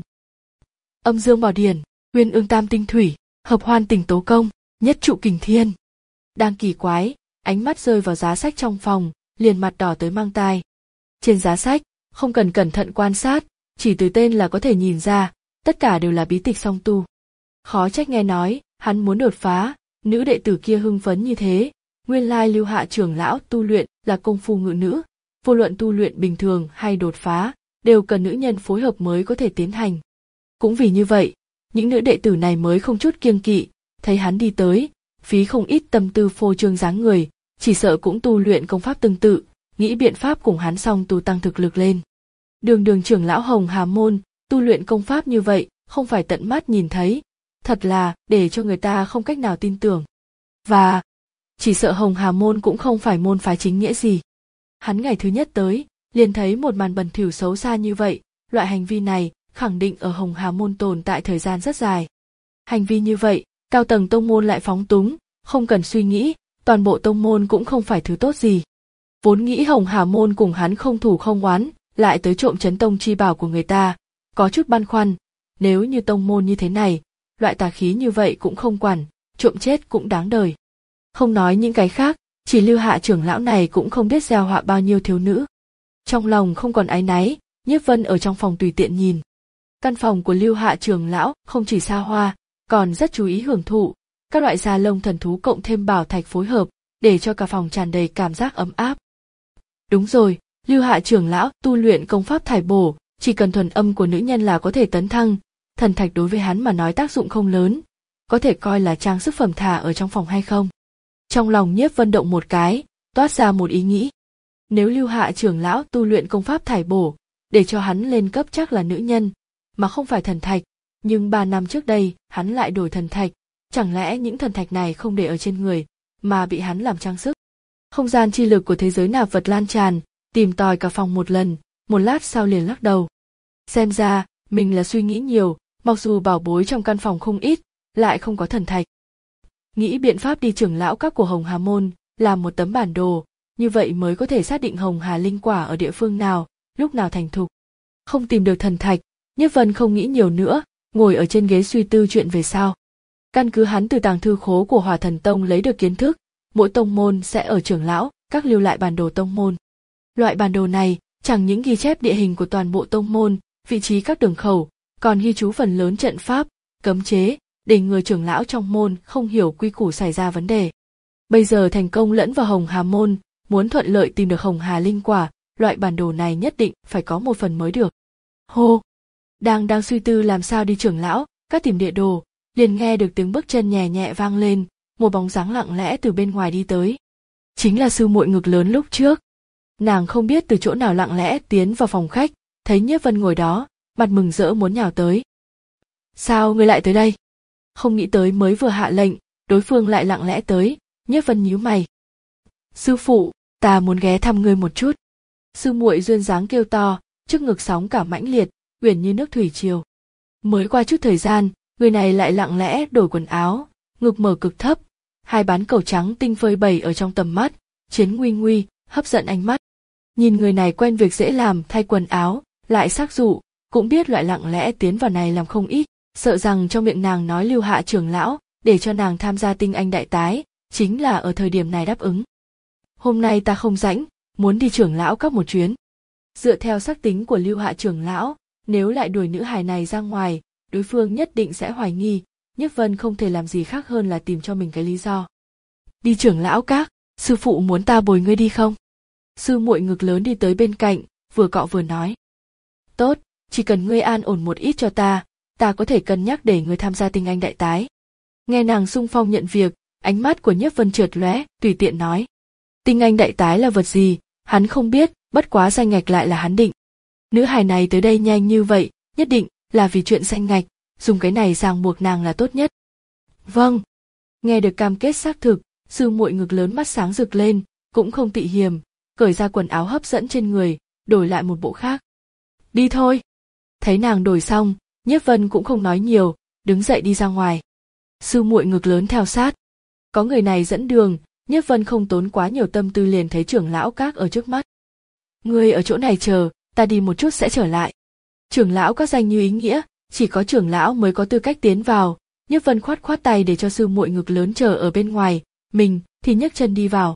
Âm dương bảo điển, uyên ương tam tinh thủy, hợp hoan tỉnh tố công, nhất trụ kình thiên. Đang kỳ quái, ánh mắt rơi vào giá sách trong phòng, liền mặt đỏ tới mang tai. Trên giá sách, không cần cẩn thận quan sát, chỉ từ tên là có thể nhìn ra, tất cả đều là bí tịch song tu. Khó trách nghe nói, hắn muốn đột phá, nữ đệ tử kia hưng phấn như thế, nguyên lai Lưu Hạ trưởng lão tu luyện là công phu ngự nữ, vô luận tu luyện bình thường hay đột phá, đều cần nữ nhân phối hợp mới có thể tiến hành. Cũng vì như vậy, những nữ đệ tử này mới không chút kiêng kỵ, thấy hắn đi tới, phí không ít tâm tư phô trương dáng người, chỉ sợ cũng tu luyện công pháp tương tự, nghĩ biện pháp cùng hắn song tu tăng thực lực lên. Đường đường trưởng lão Hồng Hà môn, tu luyện công pháp như vậy, không phải tận mắt nhìn thấy, thật là để cho người ta không cách nào tin tưởng. Và chỉ sợ Hồng Hà môn cũng không phải môn phái chính nghĩa gì. Hắn ngày thứ nhất tới, liền thấy một màn bẩn thỉu xấu xa như vậy, loại hành vi này khẳng định ở Hồng Hà môn tồn tại thời gian rất dài. Hành vi như vậy, cao tầng tông môn lại phóng túng, không cần suy nghĩ, toàn bộ tông môn cũng không phải thứ tốt gì. Vốn nghĩ Hồng Hà môn cùng hắn không thủ không oán, lại tới trộm chấn tông chi bảo của người ta, có chút băn khoăn, nếu như tông môn như thế này, loại tà khí như vậy cũng không quản, trộm chết cũng đáng đời. Không nói những cái khác, chỉ Lưu Hạ trưởng lão này cũng không biết gieo họa bao nhiêu thiếu nữ. Trong lòng không còn áy náy, Nhiếp Vân ở trong phòng tùy tiện nhìn. Căn phòng của Lưu Hạ trưởng lão không chỉ xa hoa, còn rất chú ý hưởng thụ, các loại da lông thần thú cộng thêm bảo thạch phối hợp, để cho cả phòng tràn đầy cảm giác ấm áp. Đúng rồi, Lưu Hạ trưởng lão tu luyện công pháp thải bổ, chỉ cần thuần âm của nữ nhân là có thể tấn thăng, thần thạch đối với hắn mà nói tác dụng không lớn, có thể coi là trang sức phẩm thả ở trong phòng hay không. Trong lòng Nhiếp Vân động một cái, toát ra một ý nghĩ. Nếu Lưu Hạ trưởng lão tu luyện công pháp thải bổ, để cho hắn lên cấp chắc là nữ nhân, mà không phải thần thạch, nhưng ba năm trước đây hắn lại đổi thần thạch, chẳng lẽ những thần thạch này không để ở trên người, mà bị hắn làm trang sức? Không gian chi lực của thế giới nạp vật lan tràn, tìm tòi cả phòng một lần, một lát sau liền lắc đầu. Xem ra, mình là suy nghĩ nhiều, mặc dù bảo bối trong căn phòng không ít, lại không có thần thạch. Nghĩ biện pháp đi trưởng lão các của Hồng Hà môn, làm một tấm bản đồ, như vậy mới có thể xác định Hồng Hà linh quả ở địa phương nào, lúc nào thành thục. Không tìm được thần thạch, Nhiếp Vân không nghĩ nhiều nữa, ngồi ở trên ghế suy tư chuyện về sau. Căn cứ hắn từ tàng thư khố của Hỏa Thần Tông lấy được kiến thức, mỗi tông môn sẽ ở trưởng lão các lưu lại bản đồ tông môn. Loại bản đồ này chẳng những ghi chép địa hình của toàn bộ tông môn, vị trí các đường khẩu, còn ghi chú phần lớn trận pháp, cấm chế, để người trưởng lão trong môn không hiểu quy củ xảy ra vấn đề. Bây giờ thành công lẫn vào Hồng Hà môn, muốn thuận lợi tìm được Hồng Hà linh quả, loại bản đồ này nhất định phải có một phần mới được. Hô! Đang đang suy tư làm sao đi trưởng lão, các tìm địa đồ, liền nghe được tiếng bước chân nhẹ nhẹ vang lên, một bóng dáng lặng lẽ từ bên ngoài đi tới. Chính là sư muội ngực lớn lúc trước. Nàng không biết từ chỗ nào lặng lẽ tiến vào phòng khách, thấy Nhiếp Vân ngồi đó, mặt mừng rỡ muốn nhào tới. Sao ngươi lại tới đây? Không nghĩ tới mới vừa hạ lệnh, đối phương lại lặng lẽ tới, Nhiếp Vân nhíu mày. Sư phụ, ta muốn ghé thăm ngươi một chút. Sư muội duyên dáng kêu to, trước ngực sóng cả mãnh liệt, uyển như nước thủy triều. Mới qua chút thời gian, người này lại lặng lẽ đổi quần áo, ngực mở cực thấp, hai bán cầu trắng tinh phơi bày ở trong tầm mắt, chiến nguy nguy, hấp dẫn ánh mắt. Nhìn người này quen việc dễ làm thay quần áo, lại sắc dụ, cũng biết loại lặng lẽ tiến vào này làm không ít, sợ rằng trong miệng nàng nói Lưu Hạ trưởng lão, để cho nàng tham gia tinh anh đại tái, chính là ở thời điểm này đáp ứng. Hôm nay ta không rảnh, muốn đi trưởng lão các một chuyến. Dựa theo sắc tính của Lưu Hạ trưởng lão, nếu lại đuổi nữ hài này ra ngoài, đối phương nhất định sẽ hoài nghi, Nhiếp Vân không thể làm gì khác hơn là tìm cho mình cái lý do. Đi trưởng lão các, sư phụ muốn ta bồi ngươi đi không? Sư muội ngực lớn đi tới bên cạnh, vừa cọ vừa nói. Tốt, chỉ cần ngươi an ổn một ít cho ta, ta có thể cân nhắc để ngươi tham gia tinh anh đại tái. Nghe nàng xung phong nhận việc, ánh mắt của Nhiếp Vân chợt lóe, tùy tiện nói. Tinh anh đại tái là vật gì, hắn không biết, bất quá danh ngạch lại là hắn định. Nữ hài này tới đây nhanh như vậy, nhất định là vì chuyện danh ngạch, dùng cái này ràng buộc nàng là tốt nhất. Vâng. Nghe được cam kết xác thực, sư muội ngực lớn mắt sáng rực lên, cũng không tị hiềm, cởi ra quần áo hấp dẫn trên người, đổi lại một bộ khác. Đi thôi. Thấy nàng đổi xong, Nhiếp Vân cũng không nói nhiều, đứng dậy đi ra ngoài. Sư muội ngực lớn theo sát. Có người này dẫn đường, Nhiếp Vân không tốn quá nhiều tâm tư liền thấy trưởng lão các ở trước mắt. Ngươi ở chỗ này chờ, ta đi một chút sẽ trở lại. Trưởng lão các danh như ý nghĩa, chỉ có trưởng lão mới có tư cách tiến vào. Nhiếp Vân khoát khoát tay để cho sư muội ngực lớn chờ ở bên ngoài, mình thì nhấc chân đi vào.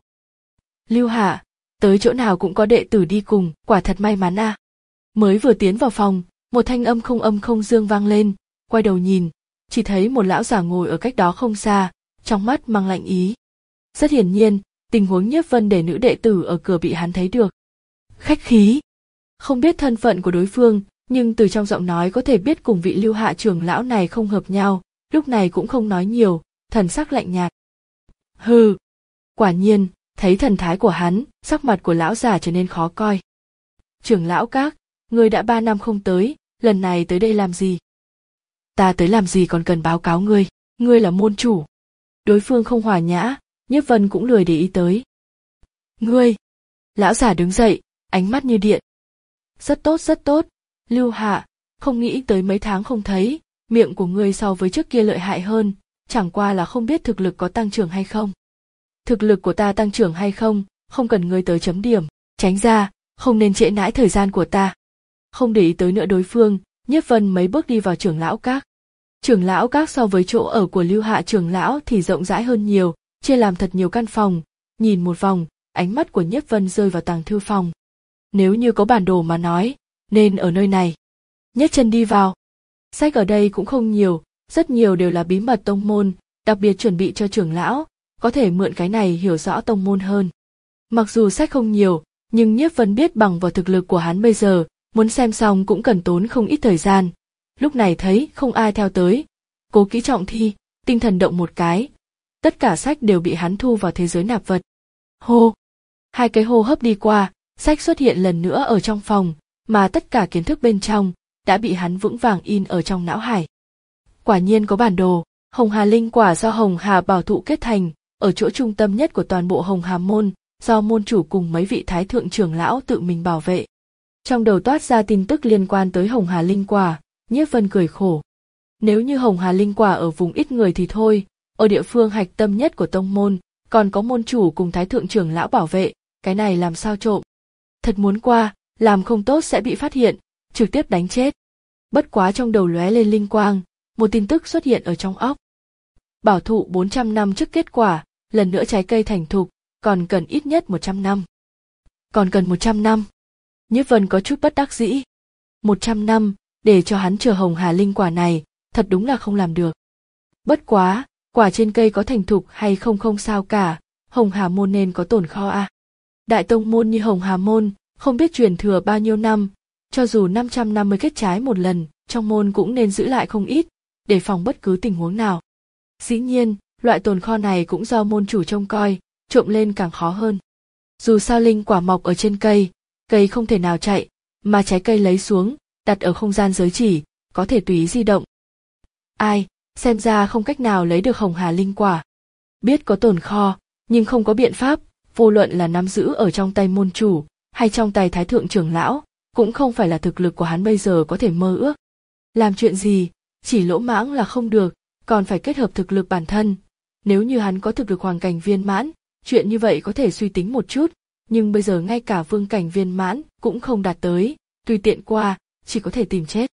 Lưu Hạ, tới chỗ nào cũng có đệ tử đi cùng, quả thật may mắn à. Mới vừa tiến vào phòng, một thanh âm không âm không dương vang lên, quay đầu nhìn, chỉ thấy một lão già ngồi ở cách đó không xa, trong mắt mang lạnh ý. Rất hiển nhiên, tình huống Nhiếp Vân để nữ đệ tử ở cửa bị hắn thấy được. Khách khí. Không biết thân phận của đối phương, nhưng từ trong giọng nói có thể biết cùng vị Lưu Hạ trưởng lão này không hợp nhau, lúc này cũng không nói nhiều, thần sắc lạnh nhạt. Hừ. Quả nhiên, thấy thần thái của hắn, sắc mặt của lão già trở nên khó coi. Trưởng lão các, ngươi đã ba năm không tới, lần này tới đây làm gì? Ta tới làm gì còn cần báo cáo ngươi, ngươi là môn chủ. Đối phương không hòa nhã, Nhiếp Vân cũng lười để ý tới. Ngươi! Lão già đứng dậy, ánh mắt như điện. Rất tốt rất tốt, Lưu Hạ, không nghĩ tới mấy tháng không thấy, miệng của ngươi so với trước kia lợi hại hơn, chẳng qua là không biết thực lực có tăng trưởng hay không. Thực lực của ta tăng trưởng hay không, không cần ngươi tới chấm điểm, tránh ra, không nên trễ nãi thời gian của ta. Không để ý tới nữa đối phương, Nhiếp Vân mấy bước đi vào trưởng lão các. Trưởng lão các so với chỗ ở của Lưu Hạ trưởng lão thì rộng rãi hơn nhiều, chia làm thật nhiều căn phòng, nhìn một vòng, ánh mắt của Nhiếp Vân rơi vào tàng thư phòng. Nếu như có bản đồ mà nói, nên ở nơi này. Nhấc chân đi vào. Sách ở đây cũng không nhiều, rất nhiều đều là bí mật tông môn, đặc biệt chuẩn bị cho trưởng lão, có thể mượn cái này hiểu rõ tông môn hơn. Mặc dù sách không nhiều, nhưng Nhiếp Vân biết bằng vào thực lực của hắn bây giờ, muốn xem xong cũng cần tốn không ít thời gian. Lúc này thấy không ai theo tới, cố kỹ trọng thi, tinh thần động một cái. Tất cả sách đều bị hắn thu vào thế giới nạp vật. Hô! Hai cái hô hấp đi qua, sách xuất hiện lần nữa ở trong phòng, mà tất cả kiến thức bên trong đã bị hắn vững vàng in ở trong não hải. Quả nhiên có bản đồ, Hồng Hà linh quả do Hồng Hà bảo thụ kết thành, ở chỗ trung tâm nhất của toàn bộ Hồng Hà môn, do môn chủ cùng mấy vị thái thượng trưởng lão tự mình bảo vệ. Trong đầu toát ra tin tức liên quan tới Hồng Hà linh quả, Nhiếp Vân cười khổ. Nếu như Hồng Hà linh quả ở vùng ít người thì thôi, ở địa phương hạch tâm nhất của tông môn, còn có môn chủ cùng thái thượng trưởng lão bảo vệ, cái này làm sao trộm? Thật muốn qua, làm không tốt sẽ bị phát hiện, trực tiếp đánh chết. Bất quá trong đầu lóe lên linh quang, một tin tức xuất hiện ở trong óc. Bảo thụ bốn trăm năm trước kết quả, lần nữa trái cây thành thục, còn cần ít nhất một trăm năm. Còn cần một trăm năm. Nhiếp Vân có chút bất đắc dĩ. một trăm năm, để cho hắn chờ hồng hà linh quả này, thật đúng là không làm được. Bất quá, quả trên cây có thành thục hay không không sao cả, hồng hà môn nên có tồn kho à. Đại tông môn như hồng hà môn, không biết truyền thừa bao nhiêu năm, cho dù năm trăm năm mới kết trái một lần, trong môn cũng nên giữ lại không ít, để phòng bất cứ tình huống nào. Dĩ nhiên, loại tồn kho này cũng do môn chủ trông coi, trộm lên càng khó hơn. Dù sao linh quả mọc ở trên cây, cây không thể nào chạy, mà trái cây lấy xuống, đặt ở không gian giới chỉ, có thể tùy ý di động. Ai, xem ra không cách nào lấy được hồng hà linh quả. Biết có tồn kho, nhưng không có biện pháp, vô luận là nắm giữ ở trong tay môn chủ, hay trong tay thái thượng trưởng lão, cũng không phải là thực lực của hắn bây giờ có thể mơ ước. Làm chuyện gì, chỉ lỗ mãng là không được, còn phải kết hợp thực lực bản thân. Nếu như hắn có thực lực hoàng cảnh viên mãn, chuyện như vậy có thể suy tính một chút, nhưng bây giờ ngay cả vương cảnh viên mãn cũng không đạt tới, tùy tiện qua, chỉ có thể tìm chết.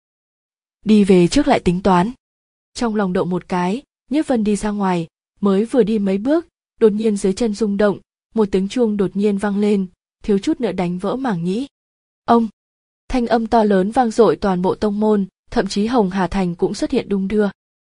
Đi về trước lại tính toán. Trong lòng động một cái, Nhiếp Vân đi ra ngoài, mới vừa đi mấy bước, đột nhiên dưới chân rung động, một tiếng chuông đột nhiên vang lên, thiếu chút nữa đánh vỡ màng nhĩ. Ông! Thanh âm to lớn vang dội toàn bộ tông môn, thậm chí Hồng Hà Thành cũng xuất hiện đung đưa.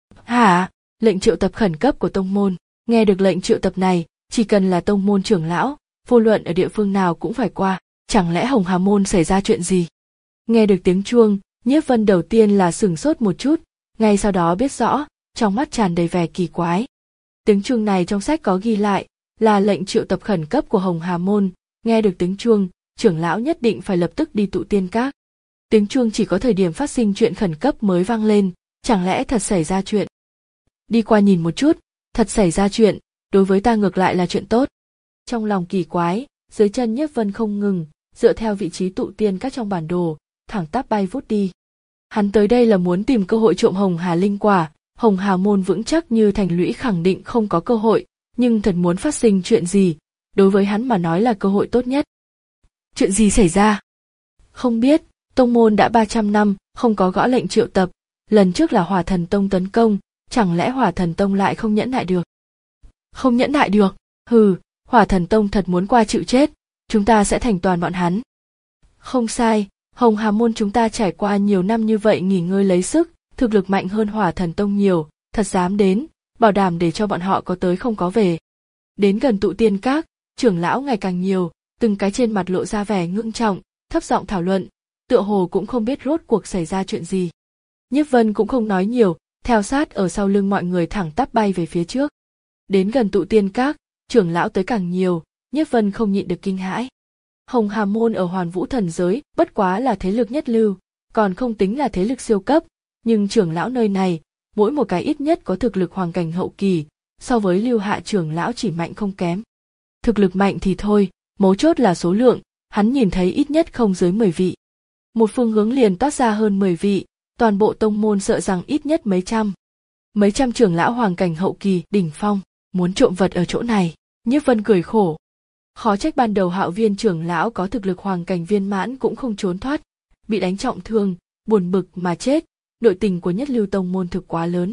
Hả? Lệnh triệu tập khẩn cấp của tông môn. Nghe được lệnh triệu tập này, chỉ cần là tông môn trưởng lão, vô luận ở địa phương nào cũng phải qua. Chẳng lẽ Hồng Hà môn xảy ra chuyện gì? Nghe được tiếng chuông, Nhiếp Vân đầu tiên là sửng sốt một chút, ngay sau đó biết rõ, trong mắt tràn đầy vẻ kỳ quái. Tiếng chuông này trong sách có ghi lại, là lệnh triệu tập khẩn cấp của Hồng Hà môn. Nghe được tiếng chuông, trưởng lão nhất định phải lập tức đi tụ tiên các. Tiếng chuông chỉ có thời điểm phát sinh chuyện khẩn cấp mới vang lên, chẳng lẽ thật xảy ra chuyện? Đi qua nhìn một chút, thật xảy ra chuyện, đối với ta ngược lại là chuyện tốt. Trong lòng kỳ quái, dưới chân Nhiếp Vân không ngừng, dựa theo vị trí tụ tiên các trong bản đồ, thẳng tắp bay vút đi. Hắn tới đây là muốn tìm cơ hội trộm Hồng Hà linh quả, Hồng Hà môn vững chắc như thành lũy khẳng định không có cơ hội, nhưng thật muốn phát sinh chuyện gì, đối với hắn mà nói là cơ hội tốt nhất. Chuyện gì xảy ra? Không biết, tông môn đã ba trăm năm không có gõ lệnh triệu tập, lần trước là Hỏa Thần Tông tấn công, chẳng lẽ Hỏa Thần Tông lại không nhẫn nại được? Không nhẫn nại được? Hừ, Hỏa Thần Tông thật muốn qua chịu chết, chúng ta sẽ thành toàn bọn hắn. Không sai, Hồng Hà môn chúng ta trải qua nhiều năm như vậy nghỉ ngơi lấy sức, thực lực mạnh hơn Hỏa Thần Tông nhiều, thật dám đến, bảo đảm để cho bọn họ có tới không có về. Đến gần tụ tiên các, trưởng lão ngày càng nhiều, từng cái trên mặt lộ ra vẻ ngưng trọng, thấp giọng thảo luận, tựa hồ cũng không biết rốt cuộc xảy ra chuyện gì. Nhiếp Vân cũng không nói nhiều, theo sát ở sau lưng mọi người thẳng tắp bay về phía trước. Đến gần tụ tiên các, trưởng lão tới càng nhiều, Nhiếp Vân không nhịn được kinh hãi. Hồng Hà môn ở Hoàn Vũ thần giới, bất quá là thế lực nhất lưu, còn không tính là thế lực siêu cấp, nhưng trưởng lão nơi này, mỗi một cái ít nhất có thực lực hoàng cảnh hậu kỳ, so với Lưu Hạ trưởng lão chỉ mạnh không kém. Thực lực mạnh thì thôi, mấu chốt là số lượng, hắn nhìn thấy ít nhất không dưới mười vị. Một phương hướng liền toát ra hơn mười vị, toàn bộ tông môn sợ rằng ít nhất mấy trăm. Mấy trăm trưởng lão hoàng cảnh hậu kỳ đỉnh phong, muốn trộm vật ở chỗ này, Nhiếp Vân cười khổ. Khó trách ban đầu Hạo Viên trưởng lão có thực lực hoàng cảnh viên mãn cũng không trốn thoát, bị đánh trọng thương, buồn bực mà chết, nội tình của nhất lưu tông môn thực quá lớn.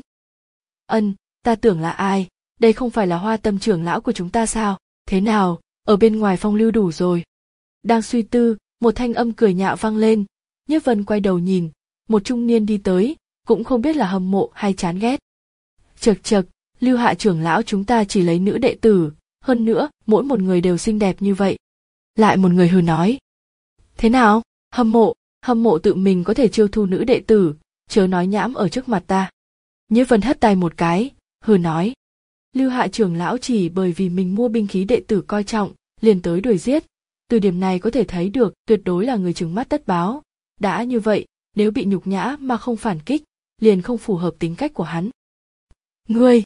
Ân, ta tưởng là ai, đây không phải là Hoa Tâm trưởng lão của chúng ta sao, thế nào, ở bên ngoài phong lưu đủ rồi. Đang suy tư, một thanh âm cười nhạo vang lên, Nhiếp Vân quay đầu nhìn, một trung niên đi tới, cũng không biết là hâm mộ hay chán ghét. Chậc chậc, Lưu Hạ trưởng lão chúng ta chỉ lấy nữ đệ tử, hơn nữa, mỗi một người đều xinh đẹp như vậy. Lại một người hừ nói. Thế nào, hâm mộ, hâm mộ tự mình có thể chiêu thu nữ đệ tử, chớ nói nhãm ở trước mặt ta. Nhiếp Vân hất tay một cái, hừ nói. Lưu Hạ trưởng lão chỉ bởi vì mình mua binh khí đệ tử coi trọng, liền tới đuổi giết. Từ điểm này có thể thấy được tuyệt đối là người trừng mắt tất báo. Đã như vậy, nếu bị nhục nhã mà không phản kích, liền không phù hợp tính cách của hắn. Ngươi!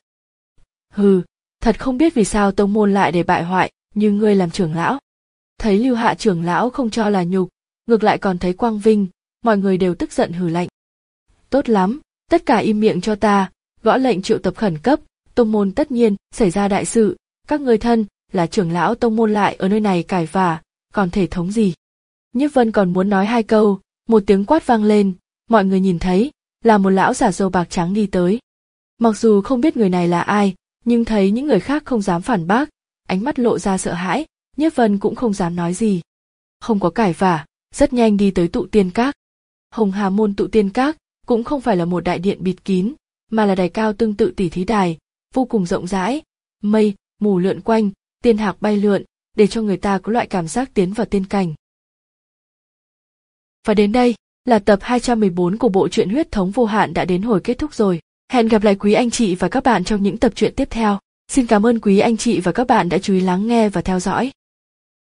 Hừ, thật không biết vì sao tông môn lại để bại hoại, như ngươi làm trưởng lão. Thấy Lưu Hạ trưởng lão không cho là nhục, ngược lại còn thấy quang vinh, mọi người đều tức giận hừ lạnh. Tốt lắm, tất cả im miệng cho ta, gõ lệnh triệu tập khẩn cấp, tông môn tất nhiên xảy ra đại sự, các ngươi thân, là trưởng lão tông môn lại ở nơi này cãi vả, còn thể thống gì. Nhiếp Vân còn muốn nói hai câu, một tiếng quát vang lên, mọi người nhìn thấy, là một lão già râu bạc trắng đi tới. Mặc dù không biết người này là ai, nhưng thấy những người khác không dám phản bác, ánh mắt lộ ra sợ hãi, Nhiếp Vân cũng không dám nói gì. Không có cãi vả, rất nhanh đi tới tụ tiên các. Hồng Hà môn tụ tiên các cũng không phải là một đại điện bịt kín, mà là đài cao tương tự tỷ thí đài, vô cùng rộng rãi, mây, mù lượn quanh, tiên hạc bay lượn, để cho người ta có loại cảm giác tiến vào tiên cảnh. Và đến đây, là tập hai trăm mười bốn của bộ truyện Huyết thống vô hạn đã đến hồi kết thúc rồi. Hẹn gặp lại quý anh chị và các bạn trong những tập truyện tiếp theo. Xin cảm ơn quý anh chị và các bạn đã chú ý lắng nghe và theo dõi.